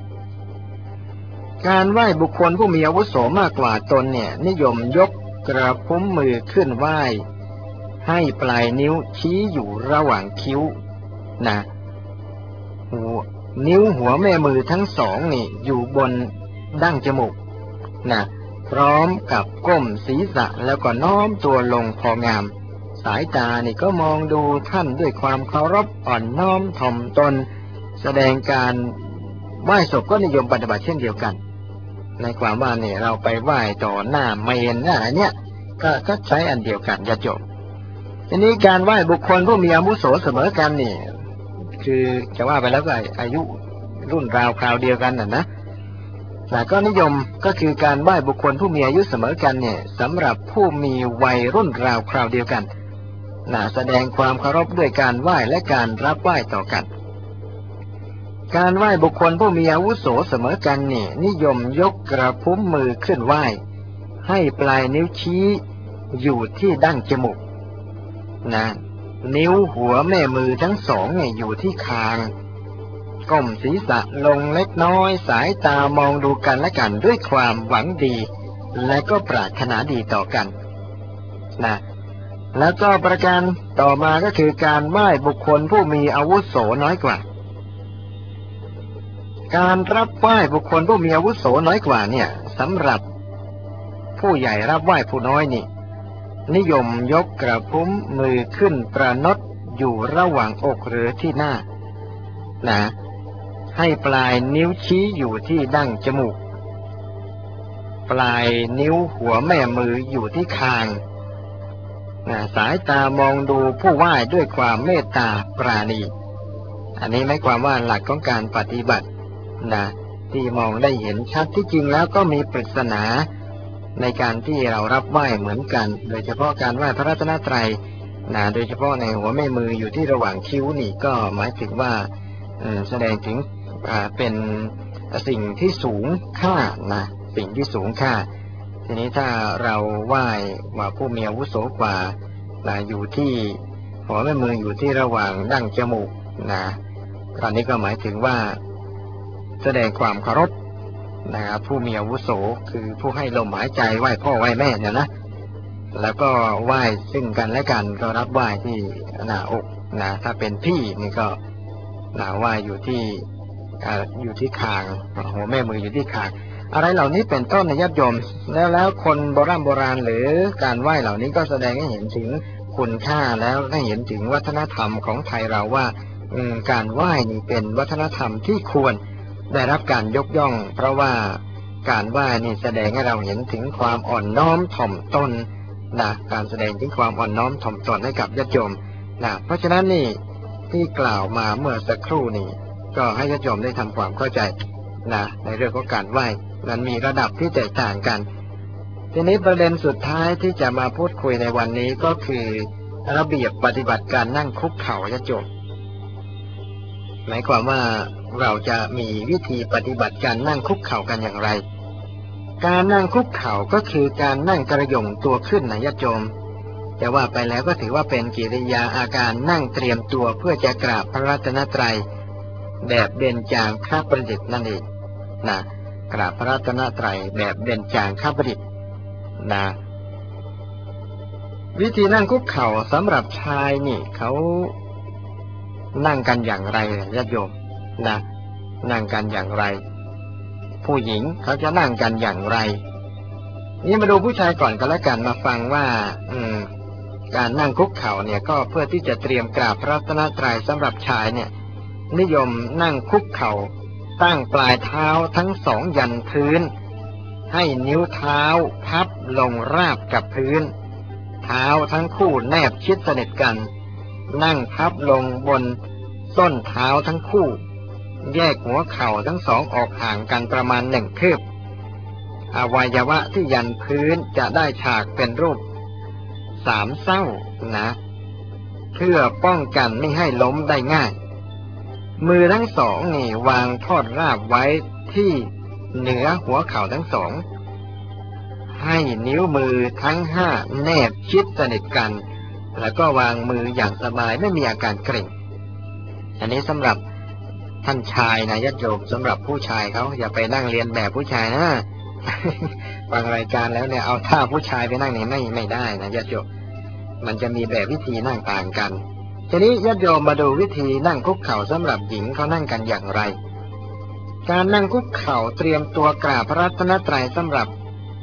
การไหว้บุคคลผู้มีอาวุโสมากกว่าตนเนี่ยนิยมยกกระพุ้มมือขึ้นไหว้ให้ปลายนิ้วชี้อยู่ระหว่างคิ้วนะหัวนิ้วหัวแม่มือทั้งสองนี่อยู่บนดั้งจมูกนะพพร้อมกับก้มศีรษะแล้วก็น้อมตัวลงพองามสายตานี่ก็มองดูท่านด้วยความเคารพอ่อนน้อมถ่อมตนแสดงการไหว้ศพก็นิยมปฏิบัติเช่นเดียวกันในความว่าเนี่ยเราไปไหว้ต่อหน้าเมนอะไรเนี่ยก็ก็ใช้อันเดียวกันญาติโยมทีนี้การไหว้บุคคลผู้มีอาวุโสเสมอกันนี่คือจะว่าไปแล้วก็อายุรุ่นราวคราวเดียวกันน่ะนะแต่ก็นิยมก็คือการไหว้บุคคลผู้มีอายุเสมอกันเนี่ยสำหรับผู้มีวัยรุ่นราวคราวเดียวกันน่ะแสดงความเคารพด้วยการไหว้และการรับไหว้ต่อกันการไหว้บุคคลผู้มีอาวุโสเสมอกันนี่นิยมยกกระพุ้มมือขึ้นไหว้ให้ปลายนิ้วชี้อยู่ที่ดั้งจมูกนะนิ้วหัวแม่มือทั้งสองเนี่ยอยู่ที่คางก้มศีรษะลงเล็กน้อยสายตามองดูกันและกันด้วยความหวังดีและก็ปรารถนาดีต่อกันนะแล้วก็ประการต่อมาก็คือการไหว้บุคคลผู้มีอาวุโสน้อยกว่าการรับไหว้บุคคลผู้มีอาวุโสน้อยกว่าเนี่ยสำหรับผู้ใหญ่รับไหว้ผู้น้อยนี่นิยมยกกระพุ้มมือขึ้นประนดอยู่ระหว่างอกหรือที่หน้านะให้ปลายนิ้วชี้อยู่ที่ดั้งจมูกปลายนิ้วหัวแม่มืออยู่ที่คางนะสายตามองดูผู้ไหว้ด้วยความเมตตาปราณีอันนี้หมายความว่าหลักของการปฏิบัตินะที่มองได้เห็นชัดที่จริงแล้วก็มีปริศนาในการที่เรารับไหว้เหมือนกันโดยเฉพาะการไหว้พระรัตนตรัยนะโดยเฉพาะในหัวแม่มืออยู่ที่ระหว่างคิ้วนี่ก็หมายถึงว่าแสดงถึงเป็นสิ่งที่สูงค่านะสิ่งที่สูงค่าทีนี้ถ้าเราไหว้ว่าผู้มีอาวุโสกว่านะอยู่ที่หัวแม่มืออยู่ที่ระหว่างดั้งจมูกนะตอนนี้ก็หมายถึงว่าแสดงความเคารพนะครับผู้มีอาวุโสคือผู้ให้ลมหายใจไหว้พ่อไหว้แม่เนี่ยนะแล้วก็ไหว้ซึ่งกันและกันก็รับไหว้ที่หน้าอกนะถ้าเป็นพี่นี่ก็หน้าไหว้อยู่ที่อ่าอยู่ที่คางหัวแม่มืออยู่ที่คางอะไรเหล่านี้เป็นต้นในญาติโยมแล้วแล้วคนโบราณโบราณหรือการไหว้เหล่านี้ก็แสดงให้เห็นถึงคุณค่าแล้วให้เห็นถึงวัฒนธรรมของไทยเราว่าการไหว้นี่เป็นวัฒนธรรมที่ควรได้รับการยกย่องเพราะว่าการไหว้นี่แสดงให้เราเห็นถึงความอ่อนน้อมถ่อมตนนะการแสดงถึงความอ่อนน้อมถ่อมตนให้กับญาติโยมนะเพราะฉะนั้นนี่ที่กล่าวมาเมื่อสักครู่นี้ก็ให้ญาติโยมได้ทำความเข้าใจนะในเรื่องของการไหว้นั้นมีระดับที่แตกต่างกันทีนี้ประเด็นสุดท้ายที่จะมาพูดคุยในวันนี้ก็คือระเบียบปฏิบัติการนั่งคุกเข่าญาติโยมหมายความว่าเราจะมีวิธีปฏิบัติการนั่งคุกเข่ากันอย่างไรการนั่งคุกเข่าก็คือการนั่งกระหย่งตัวขึ้นนะญาติโยมแต่ว่าไปแล้วก็ถือว่าเป็นกิริยาอาการนั่งเตรียมตัวเพื่อจะกราบพระรัตนตรัยแบบเบญจางคประดิษฐ์นั่นเองนะกราบพระรัตนตรัยแบบเบญจางคประดิษฐ์นะวิธีนั่งคุกเข่าสำหรับชายนี่เขานั่งกันอย่างไรญาติโยมนะนั่งกันอย่างไรผู้หญิงเขาจะนั่งกันอย่างไรนี่มาดูผู้ชายก่อนก็แล้วกันมาฟังว่าอืมการนั่งคุกเข่าเนี่ยก็เพื่อที่จะเตรียมกราบพระรัตนตรัยสำหรับชายเนี่ยนิยมนั่งคุกเข่าตั้งปลายเท้าทั้งสองยันพื้นให้นิ้วเท้าพับลงราบกับพื้นเท้าทั้งคู่แนบชิดสนิทกันนั่งพับลงบนส้นเท้าทั้งคู่แยกหัวเข่าทั้งสองออกห่างกันประมาณหนึ่งคืบอวัยวะที่ยันพื้นจะได้ฉากเป็นรูปสามเศร้านะเพื่อป้องกันไม่ให้ล้มได้ง่ายมือทั้งสองนี่วางทอดราบไว้ที่เหนือหัวเข่าทั้งสองให้นิ้วมือทั้งห้าแนบชิดสนิทกันแล้วก็วางมืออย่างสบายไม่มีอาการเกร็งอันนี้สำหรับท่านชายนะญาติโยมสำหรับผู้ชายเขาอย่าไปนั่งเรียนแบบผู้ชายนะ ฟังรายการแล้วเนี่ยเอาท่าผู้ชายไปนั่งนี่ไม่ไม่ได้นะญาติโยมมันจะมีแบบวิธีนั่งต่างกันทีนี้ญาติโยมมาดูวิธีนั่งคุกเข่าสำหรับหญิงเขานั่งกันอย่างไรการนั่งคุกเข่าเตรียมตัวกราบพระรัตนตรัยสำหรับ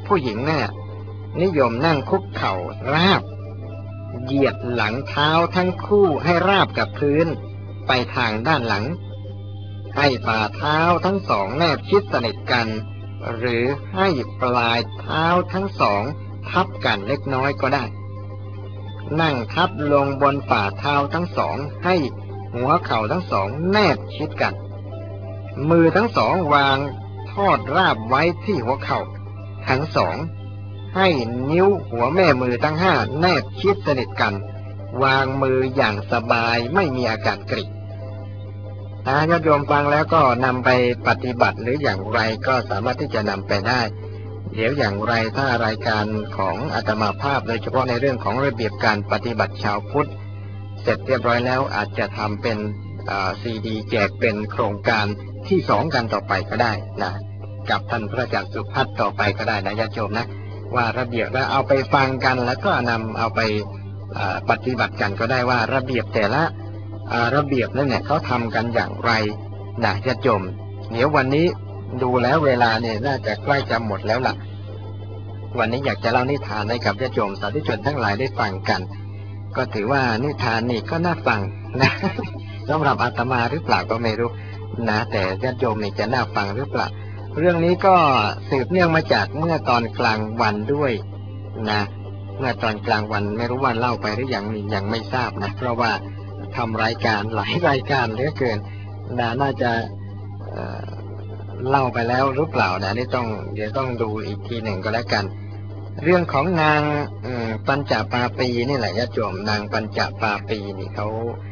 ผู้หญิงเนี่ยนิยมนั่งคุกเข่าราบเหยียดหลังเท้าทั้งคู่ให้ราบกับพื้นไปทางด้านหลังให้ฝ่าเท้าทั้งสองแนบชิดสนิทกันหรือให้ปลายเท้าทั้งสองทับกันเล็กน้อยก็ได้นั่งทับลงบนฝ่าเท้าทั้งสองให้หัวเข่าทั้งสองแนบชิดกันมือทั้งสองวางทอดราบไว้ที่หัวเข่าทั้งสองให้นิ้วหัวแม่มือทั้งห้าแนบชิดสนิทกันวางมืออย่างสบายไม่มีอาการกริญาติโยมฟังแล้วก็นำไปปฏิบัติหรืออย่างไรก็สามารถที่จะนำไปได้เดี๋ยวอย่างไรถ้ารายการของอาตมาภาพโดยเฉพาะในเรื่องของระเบียบการปฏิบัติชาวพุทธเสร็จเรียบร้อยแล้วอาจจะทำเป็นซีดีแจกเป็นโครงการที่สองกันต่อไปก็ได้นะกับท่านพระอาจารย์สุภัทรต่อไปก็ได้นะญาติโยมนะว่าระเบียบแล้วเอาไปฟังกันแล้วก็นำเอาไปปฏิบัติกันก็ได้ว่าระเบียบแต่ละระเบียบนั่นเนี่ยเขาทำกันอย่างไรนะญาติโยมเดี๋ยววันนี้ดูแล้วเวลาเนี่ยน่าจะใกล้จะหมดแล้วล่ะวันนี้อยากจะเล่านิทานให้กับญาติโยมสาธุชนทั้งหลายได้ฟังกันก็ถือว่านิทานนี่ก็น่าฟังนะสำหรับอาตมาหรือเปล่าก็ไม่รู้นะแต่ญาติโยมนี่จะน่าฟังหรือเปล่าเรื่องนี้ก็สืบเนื่องมาจากเมื่อตอนกลางวันด้วยนะเมื่อตอนกลางวันไม่รู้ว่าเล่าไปหรือยังยังไม่ทราบนะเพราะว่าทำรายการหลายรายการเหลือเกินนะน่าจะเอ่อเล่าไปแล้วหรือเปล่านะนี่ต้องเดี๋ยวต้องดูอีกทีหนึ่งก็แล้วกันเรื่องของนางปัญจปาปีนี่แหละญาติโยมนางปัญจปาปีนี่เขา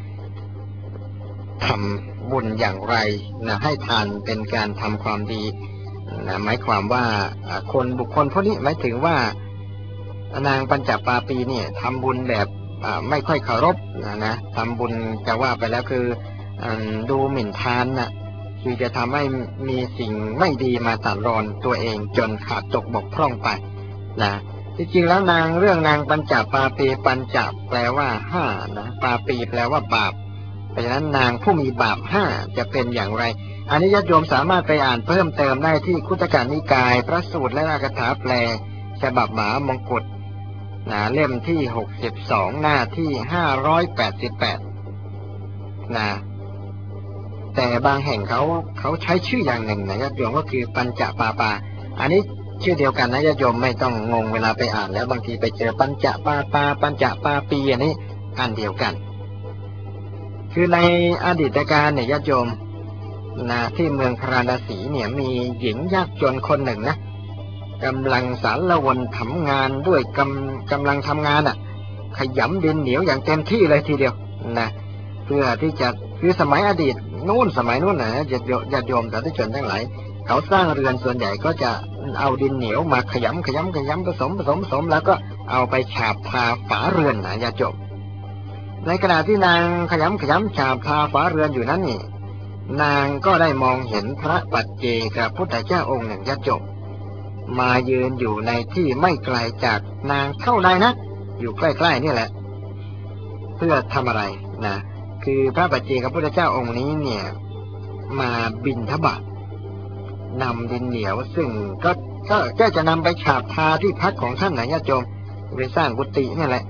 ทำบุญอย่างไรนะให้ทานเป็นการทำความดีนะหมายความว่าคนบุคคลพวกนี้หมายถึงว่านางปัญจปาปีเนี่ยทำบุญแบบไม่ค่อยเคารพนะนะทำบุญจะว่าไปแล้วคือดูหมิ่นทานนะคือจะทำให้มีสิ่งไม่ดีมาตัดรอนตัวเองจนขาดตกบกพร่องไปนะที่จริงแล้วนางเรื่องนางปัญจปาปีปัญจแปลว่าห้านะปาปีแปลว่าบาปเพราะฉะนั้นนางผู้มีบาปห้าจะเป็นอย่างไรอันนี้ญาติโยมสามารถไปอ่านเพิ่มเติมได้ที่คุตกนิกายพระสูตรและอรรถกถาแปลฉบับมหามงกุฎนะเล่มที่หกสิบสองหน้าที่ห้าร้อยแปดสิบแปดนะแต่บางแห่งเขาเขาใช้ชื่ออย่างหนึ่งนะญาติโยมก็คือปัญจปาปาอันนี้ชื่อเดียวกันนะญาติโยมไม่ต้องงงเวลาไปอ่านแล้วบางทีไปเจอปัญจปาปาปัญจปาปีอันนี้อันเดียวกันคือในอดีตการเนี่ยญาติโยมนะที่เมืองพาราณสีเนี่ยมีหญิงยากจนคนหนึ่งนะกำลังสารวนทำงานด้วยกำกำลังทำงานอ่ะขยำดินเหนียวอย่างเต็มที่เลยทีเดียวนะเพื่อที่จะคือสมัยอดีตนู่นสมัยนู่นนะญาติโยมญาติโยมสาธุชนทั้งหลายเขาสร้างเรือนส่วนใหญ่ก็จะเอาดินเหนียวมาขยำขยำขยำผสมผสมผสมแล้วก็เอาไปฉาบทาฝาเรือนนะญาติโยมในขณะที่นางขยำขยำฉาบทาฝาเรือนอยู่นั้นนี่นางก็ได้มองเห็นพระปัจเจกพุทธเจ้าองค์หนึ่งญาติโยมมายืนอยู่ในที่ไม่ไกลจากนางเท่าใดนะอยู่ใกล้ๆนี่แหละเพื่อทำอะไรนะคือพระปัจเจกพุทธเจ้าองค์นี้เนี่ยมาบิณฑบาตนำดินเหนียวซึ่งก็ก็ก็จะนำไปฉาบทาที่พักของท่านนะญาติโยมไปสร้างกุฏินี่แหละ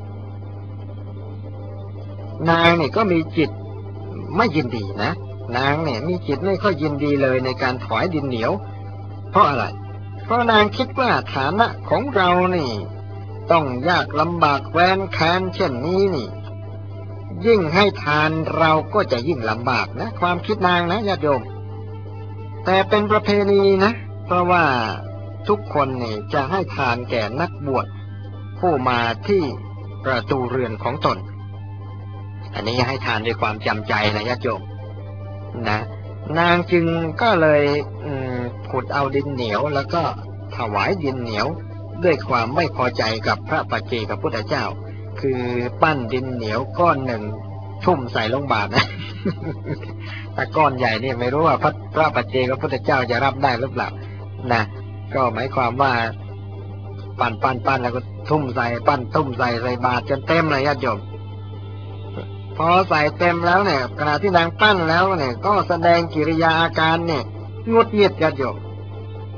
นางเนี่ยก็มีจิตไม่ยินดีนะนางเนี่ยมีจิตไม่ค่อยยินดีเลยในการถวายดินเหนียวเพราะอะไรเพราะนางคิดว่าฐานะของเรานี่ต้องยากลำบากแคว้นแค้นเช่นนี้นี่ยิ่งให้ทานเราก็จะยิ่งลำบากนะความคิดนางนะญาติโยมแต่เป็นประเพณีนะเพราะว่าทุกคนนี่จะให้ทานแก่นักบวชผู้มาที่ประตูเรือนของตนอันนี้ให้ทานด้วยความจำใจนะญาติโยมนะนางจึงก็เลยขุดเอาดินเหนียวแล้วก็ถวายดินเหนียวด้วยความไม่พอใจกับพระปัจเจกพุทธเจ้าคือปั้นดินเหนียวก้อนหนึ่งทุ่มใส่ลงบาตรนะแต่ก้อนใหญ่นี่ไม่รู้ว่าพระพระปัจเจกพุทธเจ้าจะรับได้หรือเปล่านะก็หมายความว่าปั้นปั้นปั้นแล้วก็ทุ่มใส่ปั้นทุ่มใส่ใส่บาตรจนเต็มเลยญาติโยมพอใส่เต็มแล้วเนี่ยขณะที่นางปั้นแล้วเนี่ยก็แสดงกิริยาอาการเนี่ยงุดหงิดญาติโยม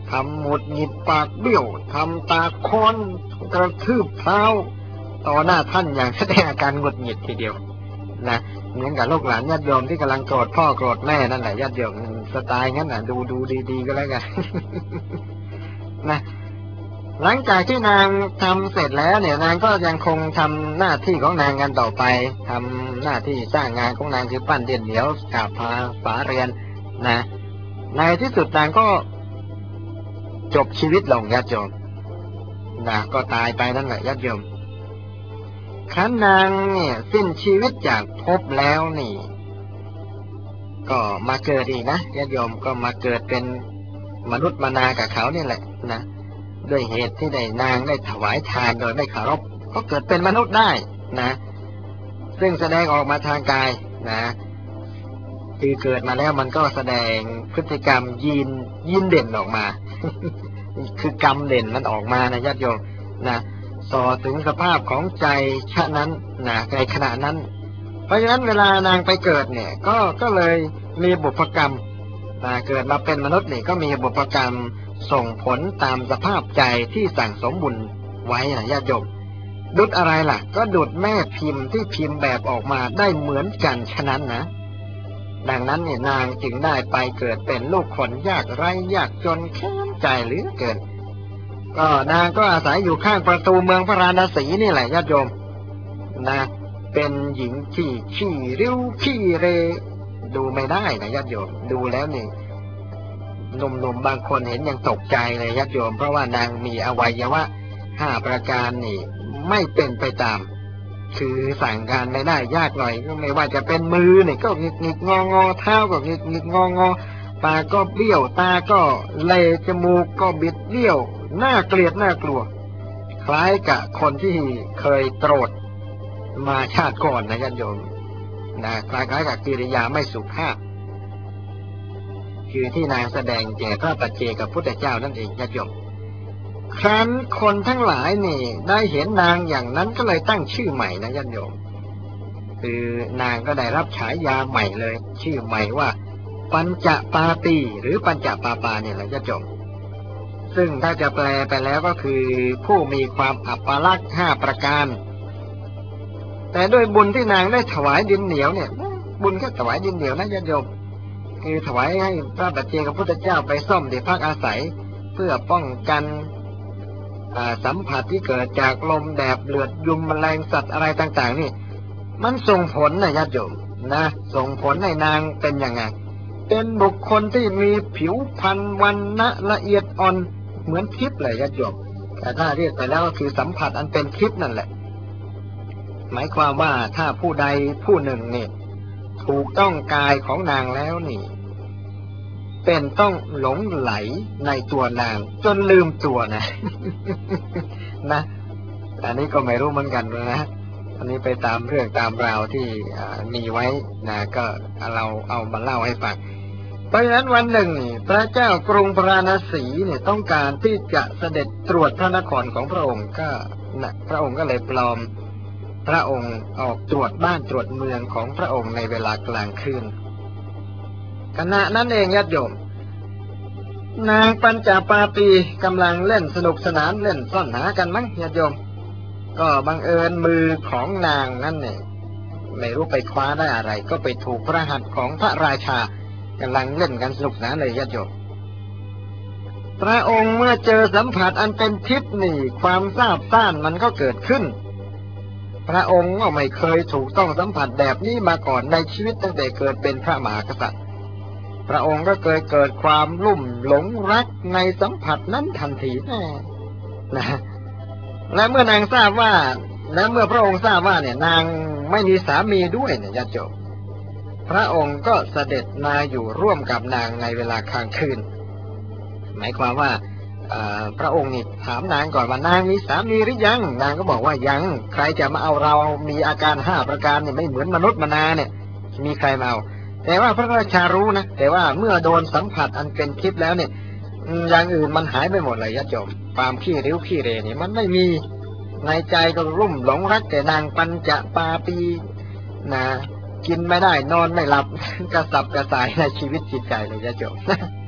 ทำหมดหงิดปากเบี้ยวทำตาค้อนกระทืบเท้าต่อหน้าท่านอย่างแสดงอาการหงุดหงิดทีเดียวนะเหมือนกับลูกหลานญาติโยมที่กำลังโกรธพ่อโกรธแม่นั่นแหละญาติโยมสไตล์งั้นน่ะดูดูดีๆก็แล้วกัน นะหลังจากที่นางทำเสร็จแล้วเนี่ยนางก็ยังคงทำหน้าที่ของนางกันต่อไปทำหน้าที่สร้างงานของนางคือปั้นเด่นเหนียวกาบพาฝาเรียนนะในที่สุดนางก็จบชีวิตลงญาติโยมนะก็ตายไปนั่นแหละญาติโยมครั้นนางเนี่ยสิ้นชีวิตจากภพแล้วนี่ก็มาเกิดอีกนะญาติโยมก็มาเกิดเป็นมนุษย์มนากับเขาเนี่ยแหละนะด้วยเหตุที่ได้นางได้ถวายทานโดยไม่เคารพก็เกิดเป็นมนุษย์ได้นะซึ่งแสดงออกมาทางกายนะคือเกิดมาแล้วมันก็แสดงพฤติกรรมยีนยีนเด่นออกมา คือกรรมเด่นมันออกมานะญาติโยมนะส่อถึงสภาพของใจฉะนั้นนะในขณะนั้นเพราะฉะนั้นเวลานางไปเกิดเนี่ยก็ก็เลยมีบุพกรรมนะเกิดมาเป็นมนุษย์นี่ก็มีบุพกรรมส่งผลตามสภาพใจที่สั่งสมบุญไว้นะญาติโยมดุจอะไรล่ะก็ดุจแม่พิมพ์ที่พิมพ์แบบออกมาได้เหมือนกันฉะนั้นนะดังนั้นเนี่ยนางจึงได้ไปเกิดเป็นลูกคนยากไร้ยากจนแค้นใจเหลือเกินก็นางก็อาศัยอยู่ข้างประตูเมืองพระราณสีนี่แหละญาติโยมนะเป็นหญิงที่ขี้ริ้วขี้เรดูไม่ได้นะญาติโยมดูแล้วนี่หนุ่มๆบางคนเห็นยังตกใจเลยญาติโยมเพราะว่านางมีอวัยวะห้าประการนี่ไม่เป็นไปตามคือสั่งการไม่ได้ยากหน่อยก็ไม่ว่าจะเป็นมือเนี่ยก็งิกงิกงองอเท้าก็งิกงิกงองอปากก็เบี้ยวตาก็เลจมูกก็บิดเบี้ยวน่าเกลียดน่ากลัวคล้ายกับคนที่เคยโกรธมาชาติก่อนนะญาติโยมนะคล้ายๆกับกิริยาไม่สุภาพคือที่นางแสดงแก่พระปัจเจกพุทธเจ้านั่นเองญาติโยมครั้นคนทั้งหลายนี่ได้เห็นนางอย่างนั้นก็เลยตั้งชื่อใหม่นะญาติโยมคือนางก็ได้รับฉายาใหม่เลยชื่อใหม่ว่าปัญจปาตีหรือปัญจปาปาเนี่ยแหละญาติโยมซึ่งถ้าจะแปลไปแล้วก็คือผู้มีความอัปลักษณ์ห้าประการแต่ด้วยบุญที่นางได้ถวายดินเหนียวเนี่ยบุญแค่ถวายดินเหนียวนะญาติโยมคือถวายให้พระปัจเจกพุทธเจ้าไปซ่อมที่พักอาศัยเพื่อป้องกันสัมผัสที่เกิดจากลมแดดเลือดยุงแมลงสัตว์อะไรต่างๆนี่มันส่งผลนะญาติโยมนะส่งผลให้นางเป็นยังไงเป็นบุคคลที่มีผิวพรรณวรรณะละเอียดอ่อนเหมือนทิพย์เลยญาติโยมแต่ถ้าเรียกไปแล้วก็คือสัมผัสอันเป็นทิพย์นั่นแหละหมายความว่าถ้าผู้ใดผู้หนึ่งนี่ถูกต้องกายของนางแล้วนี่เป็นต้องหลงไหลในตัวนางจนลืมตัวนะ นะอันนี้ก็ไม่รู้เหมือนกันนะอันนี้ไปตามเรื่องตามราวที่มีไว้นะก็เราเอามาเล่าให้ฟังเพราะฉะนั้นวันหนึ่งพระเจ้ากรุงพระราณสีเนี่ยต้องการที่จะเสด็จตรวจพระนครของพระองค์ก็นะพระองค์ก็เลยปลอมพระองค์ออกตรวจบ้านตรวจเมืองของพระองค์ในเวลากลางคืนขณะนั้นเองญาติโยมนางปัญจปาตีกำลังเล่นสนุกสนานเล่นซ่อนหากันมั้งญาติโยมก็บังเอิญมือของนางนั่นเนี่ยไม่รู้ไปคว้าได้อะไรก็ไปถูกพระหัตถ์ของพระราชากำลังเล่นกันสนุกสนานเลยญาติโยมพระองค์เมื่อเจอสัมผัสอันเป็นทิพย์นี่ความซาบซ่านมันก็เกิดขึ้นพระองค์ก็ไม่เคยถูกต้องสัมผัสแบบนี้มาก่อนในชีวิตตั้งแต่เกิดเป็นพระมหากษัตริย์พระองค์ก็เคยเกิดความลุ่มหลงรักในสัมผัสนั้นทันทีแน่นะและเมื่อนางทราบว่าและเมื่อพระองค์ทราบว่าเนี่ยนางไม่มีสามีด้วยเนี่ยญาติโยมพระองค์ก็เสด็จมาอยู่ร่วมกับนางในเวลากลางคืนหมายความว่าพระองค์นี่ถามนางก่อนว่านางมีสามีหรือยังนางก็บอกว่ายังใครจะมาเอาเรามีอาการห้าประการเนี่ยไม่เหมือนมนุษย์มนาเนี่ยมีใครมาเอาแต่ว่าพระราชารู้นะแต่ว่าเมื่อโดนสัมผัสอันเป็นทิพย์แล้วเนี่ยอย่างอื่นมันหายไปหมดเลยญาติโยมความขี้ริ้วขี้เรนี่มันไม่มีในใจก็รุ่มหลงรักแต่นางปัญจปาตีนะกินไม่ได้นอนไม่หลับกระสับกระส่ายในชีวิตจิตใจเลยญาติโยม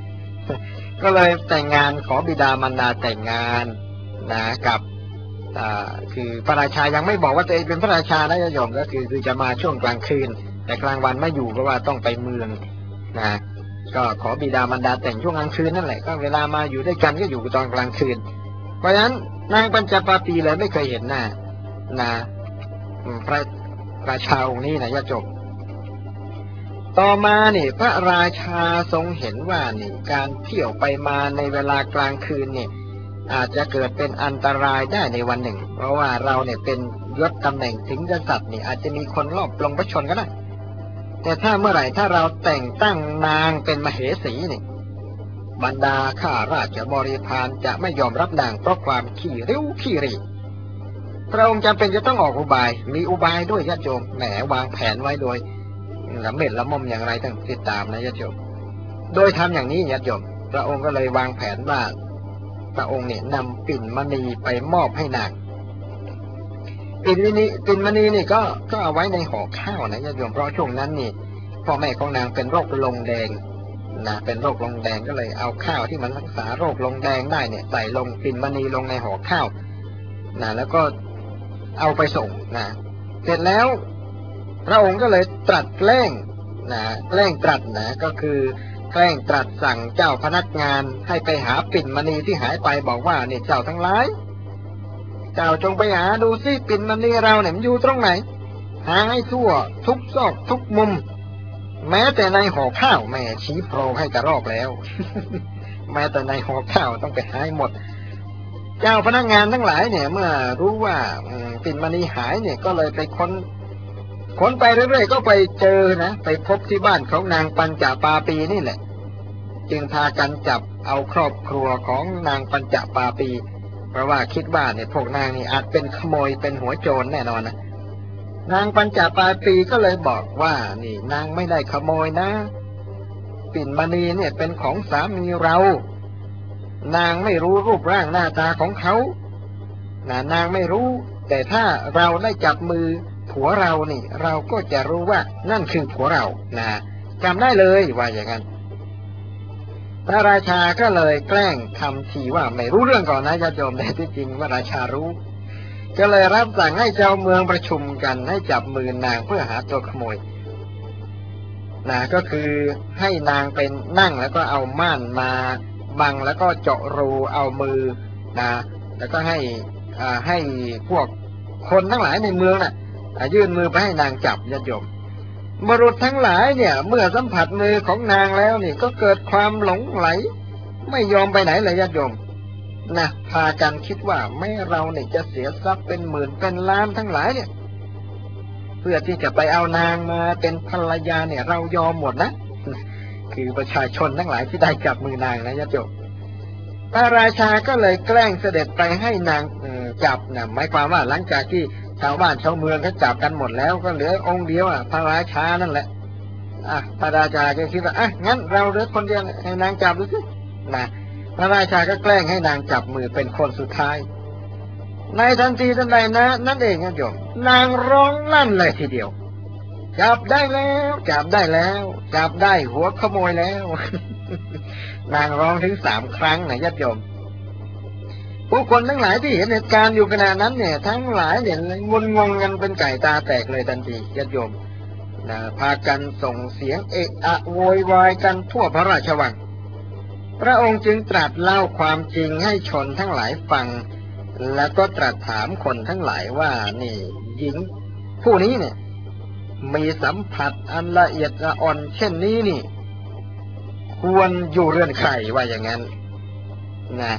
ก็เลยแต่งงานขอบิดามารดาแต่งงานนะกับคือพระราชายังไม่บอกว่าตัวเองเป็นพระราชานะโยมก็คือคือจะมาช่วงกลางคืนแต่กลางวันไม่อยู่เพราะว่าต้องไปเมืองนะก็ขอบิดามารดาแต่งช่วงกลางคืนนั่นแหละก็เวลามาอยู่ด้วยกันก็อยู่ตอนกลางคืนเพราะฉะนั้นนางปัญจปาปีเลยไม่เคยเห็นหน้านะพระราชาองค์นี้นะญาติโยมต่อมาเนี่ยพระราชาทรงเห็นว่านี่การเที่ยวไปมาในเวลากลางคืนเนี่ยอาจจะเกิดเป็นอันตรายได้ในวันหนึ่งเพราะว่าเราเนี่ยเป็นยศตำแหน่งถึงกษัตริย์เนี่ยอาจจะมีคนลอบปลงพระชนก็ได้แต่ถ้าเมื่อไหร่ถ้าเราแต่งตั้งนางเป็นมเหสีเนี่ยบรรดาข้าราชบริพารจะไม่ยอมรับนางเพราะความขี้ริ้วขี้รีพระองค์จำเป็นจะต้องออกอุบายมีอุบายด้วยญาติโยมแหมวางแผนไว้โดยละเม็ดละม่อมอย่างไรต้องติดตามนะญาติโยมโดยทำอย่างนี้ญาติโยมพระองค์ก็เลยวางแผนว่าพระองค์เนี่ยนำปิ่นมณีไปมอบให้นางปิ่นมณีปิ่นมณีนี่ก็ก็เอาไว้ในห่อข้าวนะญาติโยมเพราะช่วงนั้นนี่พ่อแม่ของนางเป็นโรคลงแดงนะเป็นโรคลงแดงก็เลยเอาข้าวที่มันรักษาโรคลงแดงได้เนี่ยใส่ลงปิ่นมณีลงในห่อข้าวนะแล้วก็เอาไปส่งนะเสร็จแล้วพระองค์ก็เลยตรัสแกล้งนะแกล้งตรัสนะก็คือแกล้งตรัสสั่งเจ้าพนักงานให้ไปหาปิ่นมณีที่หายไปบอกว่าเนี่ยเจ้าทั้งหลายเจ้าจงไปหาดูซิปิ่นมณีเราเนี่ยมันอยู่ตรงไหนหาให้ทั่วทุกซอกทุกมุมแม้แต่ในห่อข้าวแม่ชี้โพรงให้กระรอกแล้ว แม้แต่ในห่อข้าวต้องไปหาหมดเจ้าพนักงานทั้งหลายเนี่ยเมื่อรู้ว่าปิ่นมณีหายเนี่ยก็เลยไปค้นค้นไปเรื่อยๆก็ไปเจอนะไปพบที่บ้านของนางปัญจปาปีนี่แหละจึงพากันจับเอาครอบครัวของนางปัญจปาปีเพราะว่าคิดว่าเนี่ยพวกนางนี่อาจเป็นขโมยเป็นหัวโจรแน่นอนนะนางปัญจปาปีก็เลยบอกว่านี่นางไม่ได้ขโมยนะปิ่นมณีเนี่ยเป็นของสามีเรานางไม่รู้รูปร่างหน้าตาของเขานะนางไม่รู้แต่ถ้าเราได้จับมือผัวเรานี่เราก็จะรู้ว่านั่นคือผัวเรานะจำได้เลยว่าอย่างนั้นพระราชาก็เลยแกล้งทำทีว่าไม่รู้เรื่องก่อนนะญาติโยมแต่ที่จริงว่าราชารู้ก็เลยรับสั่งให้เจ้าเมืองประชุมกันให้จับมือนางเพื่อหาตัวขโมยนะก็คือให้นางเป็นนั่งแล้วก็เอาม่านมาบังแล้วก็เจาะรูเอามือนะแล้วก็ให้อ่าให้พวกคนทั้งหลายในเมืองน่ะยื่นมือไปให้นางจับญาติโยมบุรุษทั้งหลายเนี่ยเมื่อสัมผัสมือของนางแล้วนี่ก็เกิดความหลงไหลไม่ยอมไปไหนเลยญาติโยมนะพากันคิดว่าแม้เราเนี่ยจะเสียทรัพย์เป็นหมื่นเป็นล้านทั้งหลายเนี่ยเพื่อที่จะไปเอานางมาเป็นภรรยาเนี่ยเรายอมหมดนะคือประชาชนทั้งหลายที่ได้จับมือนางนะญาติโยมพระราชาก็เลยแกล้งเสด็จไปให้นางจับนะหมายความว่าหลังจากที่ชาวบ้านชาวเมืองเขาจับกันหมดแล้วก็เหลือองค์เดียวอ่ะพระราชานั่นแหละอ่ะพระราชาก็คิดว่าอ่ะงั้นเราเหลือคนเดียวให้นางจับดูสินะพระราชาก็แกล้งให้นางจับมือเป็นคนสุดท้ายในทันทีทันใดนะนั่นเองนะโยมนางร้องลั่นเลยทีเดียวจับได้แล้วจับได้แล้วจับได้หัวขโมยแล้ว นางร้องถึงสามครั้งนะญาติโยมผู้คนทั้งหลายที่เห็นเหตุการณ์อยู่ขณะนั้นเนี่ยทั้งหลายเนี่ยงุนงงกันเป็นไก่ตาแตกเลยทันทีญาติโยมนะพากันส่งเสียงเอะอะโวยวายกันทั่วพระราชวังพระองค์จึงตรัสเล่าความจริงให้ชนทั้งหลายฟังแล้วก็ตรัสถามคนทั้งหลายว่านี่หญิงผู้นี้เนี่ยมีสัมผัสอันละเอียดละอ่อนเช่นนี้นี่ควรอยู่เรือนใครว่าอย่างนั้นนะ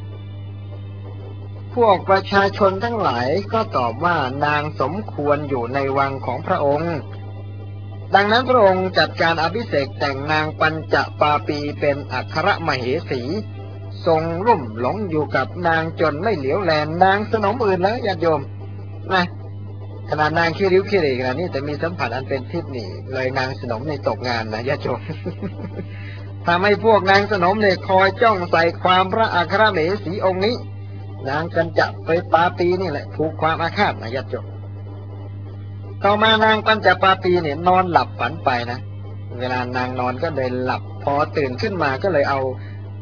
พวกประชาชนทั้งหลายก็ตอบว่านางสมควรอยู่ในวังของพระองค์ดังนั้นพระองค์จัดการอภิเษกแต่งนางปัญจปาปีเป็นอัครมเหสีทรงรุ่มหลงอยู่กับนางจนไม่เหลียวแลนางสนมอื่นแล้วญาติโยมนะขนาดนางขี้ริ้วขี้เหร่ขนาดนี้แต่มีสัมผัสอันเป็นทิพย์นี่เลยนางสนมในตกงานนะญาติโยม ทำให้พวกนางสนมเนี่ยคอยจ้องใส่ความพระอัครมเหสีองค์นี้นางปัญจปาปีนี่แหละผูกความอาฆาตนะญาติโยมต่อมานางปัญจปาปีเนี่ยนอนหลับฝันไปนะเวลานางนอนก็เลยหลับพอตื่นขึ้นมาก็เลยเอา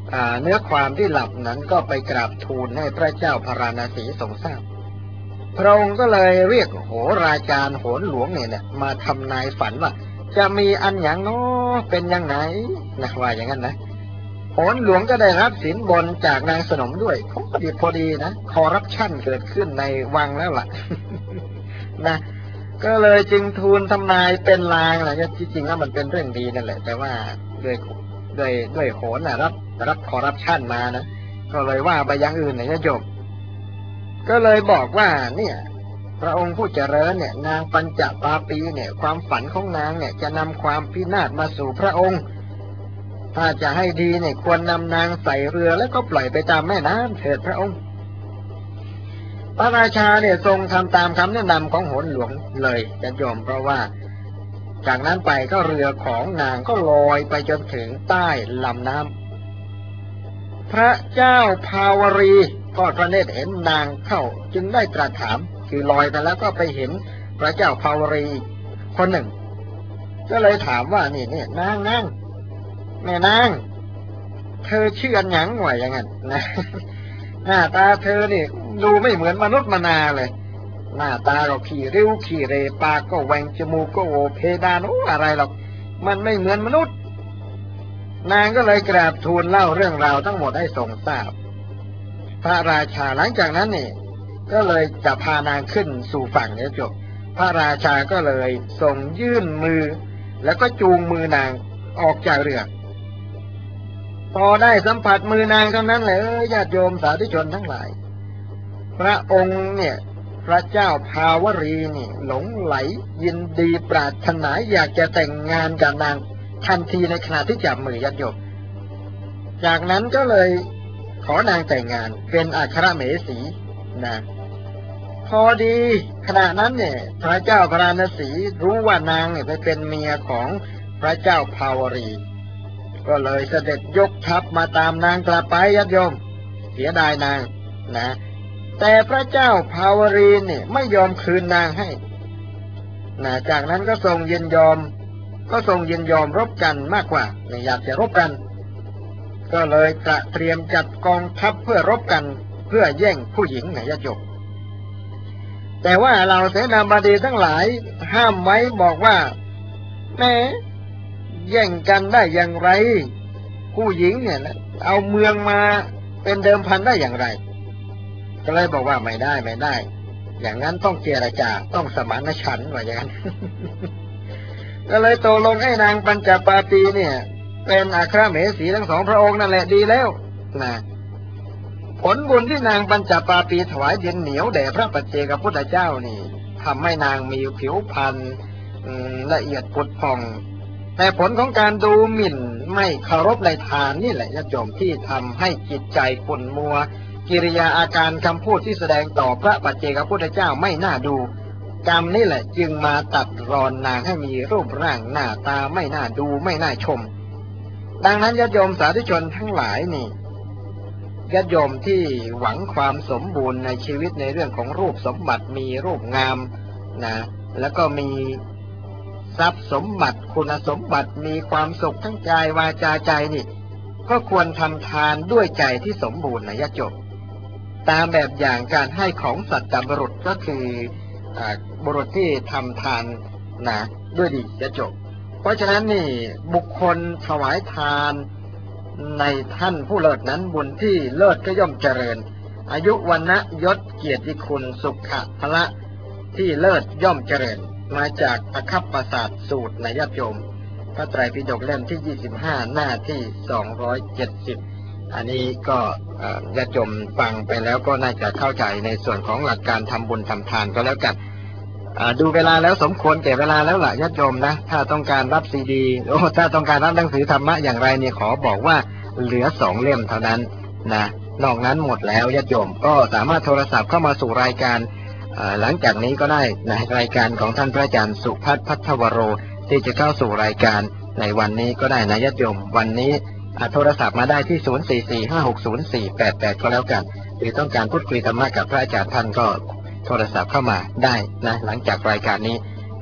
เนื้อความที่หลับนั้นก็ไปกราบทูลให้พระเจ้าพาราณสีทรงทราบพระองค์ก็เลยเรียกโหราจารย์โหรหลวงเนี่ยมาทำนายฝันว่าจะมีอันอย่างน้อเป็นอย่างไหนนะว่าอย่างนั้นนะโหรหลวงก็ได้รับสินบนจากนางสนมด้วยพอดีพอดีนะคอร์รัปชันเกิดขึ้นในวังแล้วล่ะ นะก็เลยจึงทูลทำนายเป็นลางอะไรที่จริงแล้วมันเป็นเรื่องดีนั่นแหละแต่ว่าด้วยด้วยด้วยโหรนะรับรับคอร์รัปชันมานะก็เลยว่าไปอย่างอื่นเนี่ยโยมก็เลยบอกว่าเนี่ยพระองค์ผู้เจริญเนี่ยนางปัญจปาปีเนี่ยความฝันของนางเนี่ยจะนำความพินาศมาสู่พระองค์ถ้าจะให้ดีเนี่ยควรนำนางใส่เรือแล้วก็ปล่อยไปตามแม่น้ำเถิดพระองค์พระราชาเนี่ยทรงทำตามคำแนะนำของโหรหลวงเลยจะโยมเพราะว่าจากนั้นไปก็เรือของนางก็ลอยไปจนถึงใต้ลำน้ำพระเจ้าภาวรีก็พระเนตรเห็นนางเข้าจึงได้ตรัสถามคือลอยไปแล้วก็ไปเห็นพระเจ้าภาวรีคนหนึ่งก็เลยถามว่านี่เนี่ยนางนางแม่นางเธอชื่ออันหยังหน่อยอย่างนั้นนะหน้าตาเธอนี่ดูไม่เหมือนมนุษย์มนาเลยหน้าตาก็ขี้ริ้วขี้เรปากก็แหว่งจมูกก็โอเพดานโอ้อะไรหรอกมันไม่เหมือนมนุษย์นางก็เลยกราบทูลเล่าเรื่องราวทั้งหมดให้ทรงทราบพระราชาหลังจากนั้นนี่ก็เลยจะพานางขึ้นสู่ฝั่งเนี่ยจบพระราชาก็เลยทรงยื่นมือแล้วก็จูงมือนางออกจากเรือพอได้สัมผัสมือนางเท่านั้นเลยญาติโยมสาธุชนทั้งหลายพระองค์เนี่ยพระเจ้าภาวรีนี่หลงไหลยินดีปรารถนาอยากจะแต่งงานกับนางทันทีในขณะที่จับมือญาติโยมจากนั้นก็เลยขอนางแต่งงานเป็นอัครเมสีนะพอดีขณะนั้นเนี่ยพระเจ้าพาราณสีรู้ว่านางเนี่ยไปเป็นเมียของพระเจ้าภาวรีก็เลยเสด็จยกทัพมาตามนางกลับไปญาติโยมเสียดายนางนะแต่พระเจ้าภาวรีเนี่ยไม่ยอมคืนนางให้นะจากนั้นก็ทรงยินยอมก็ทรงยินยอมรบกันมากกว่าไม่อยากจะรบกันก็เลยตระเตรียมจัดกองทัพเพื่อรบกันเพื่อแย่งผู้หญิงนะญาติโยมแต่ว่าเราเสนาบดีทั้งหลายห้ามไว้บอกว่าแม้แย่งกันได้อย่างไรผู้หญิงเนี่ยเอาเมืองมาเป็นเดิมพันได้อย่างไรก็เลยบอกว่าไม่ได้ไม่ได้อย่างนั้นต้องเจรจาต้องสมานฉันท์ว่าอย่างนั้น ก็เลยตกลงให้นางปัญจปาปีเนี่ยเป็นอัครเมสีทั้งสองพระองค์นั่นแหละดีแล้วนะผลบุญที่นางปัญจปาปีถวายดินเหนียวแด่พระปัจเจกพุทธเจ้านี่ทำให้นางมีผิวพรรณละเอียดผุดผ่องแต่ผลของการดูหมิ่นไม่เคารพในทานนี่แหละญาติโยมที่ทำให้จิตใจขุ่นมัวกิริยาอาการคำพูดที่แสดงต่อพระปัจเจกพุทธเจ้าไม่น่าดูกรรมนี่แหละจึงมาตัดรอนนางให้มีรูปร่างหน้าตาไม่น่าดูไม่น่าชมดังนั้นญาติโยมสาธุชนทั้งหลายนี่ญาติโยมที่หวังความสมบูรณ์ในชีวิตในเรื่องของรูปสมบัติมีรูปงามนะแล้วก็มีทรัพย์สมบัติคุณสมบัติมีความสุขทั้งกายวาจาใจนี่ก็ควรทำทานด้วยใจที่สมบูรณ์นะญาติโยมตามแบบอย่างการให้ของสัตตบุรุษก็คือบุรุษที่ทำทานนะด้วยดีญาติโยมเพราะฉะนั้นนี่บุคคลถวายทานในท่านผู้เลิศนั้นบุญที่เลิศก็ย่อมเจริญอายุวรรณยศเกียรติคุณสุขะพละที่เลิศย่อมเจริญมาจากอคัปปศาสตร์สูตรในญาติโยมพระไตรปิฎกเล่มที่ยี่สิบห้าหน้าที่สองร้อยเจ็ดสิบอันนี้ก็ญาติโยมฟังไปแล้วก็น่าจะเข้าใจในส่วนของหลักการทำบุญทำทานก็แล้วกันดูเวลาแล้วสมควรแก่เวลาแล้วล่ะญาติโยมนะถ้าต้องการรับซีดีโอ้ถ้าต้องการรับหนังสือธรรมะอย่างไรเนี่ยขอบอกว่าเหลือสองเล่มเท่านั้นนะนอกนั้นหมดแล้วญาติโยมก็สามารถโทรศัพท์เข้ามาสู่รายการหลังจากนี้ก็ได้ในรายการของท่านพระอาจารย์สุพัฒน์พัทวโรที่จะเข้าสู่รายการในวันนี้ก็ได้นะญาติโยมวันนี้โทรศัพท์มาได้ที่ศูนย์ สี่ สี่ ห้า หก ศูนย์ สี่ แปด แปดก็แล้วกันหรือต้องการพูดคุยธรรมะกับพระอาจารย์ท่านก็โทรศัพท์เข้ามาได้นะหลังจากรายการนี้นะ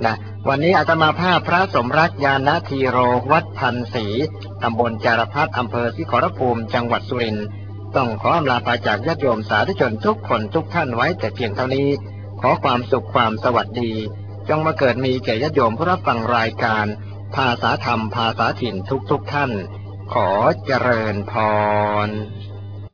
วันนี้อาตมาภาพพระสมรักยานทีโรวัดพันศรีตำบลจารพัฒน์อำเภอศรีขอรภูมิจังหวัดสุรินทร์ต้องขออำลาพาจากญาติโยมสาธุชนทุกคนทุกท่านไว้แต่เพียงเท่านี้ขอความสุขความสวัสดีจงมาเกิดมีแก่ญาติโยมผู้รับฟังรายการภาษาธรรมภาษาถิ่นทุกๆท่านขอเจริญพร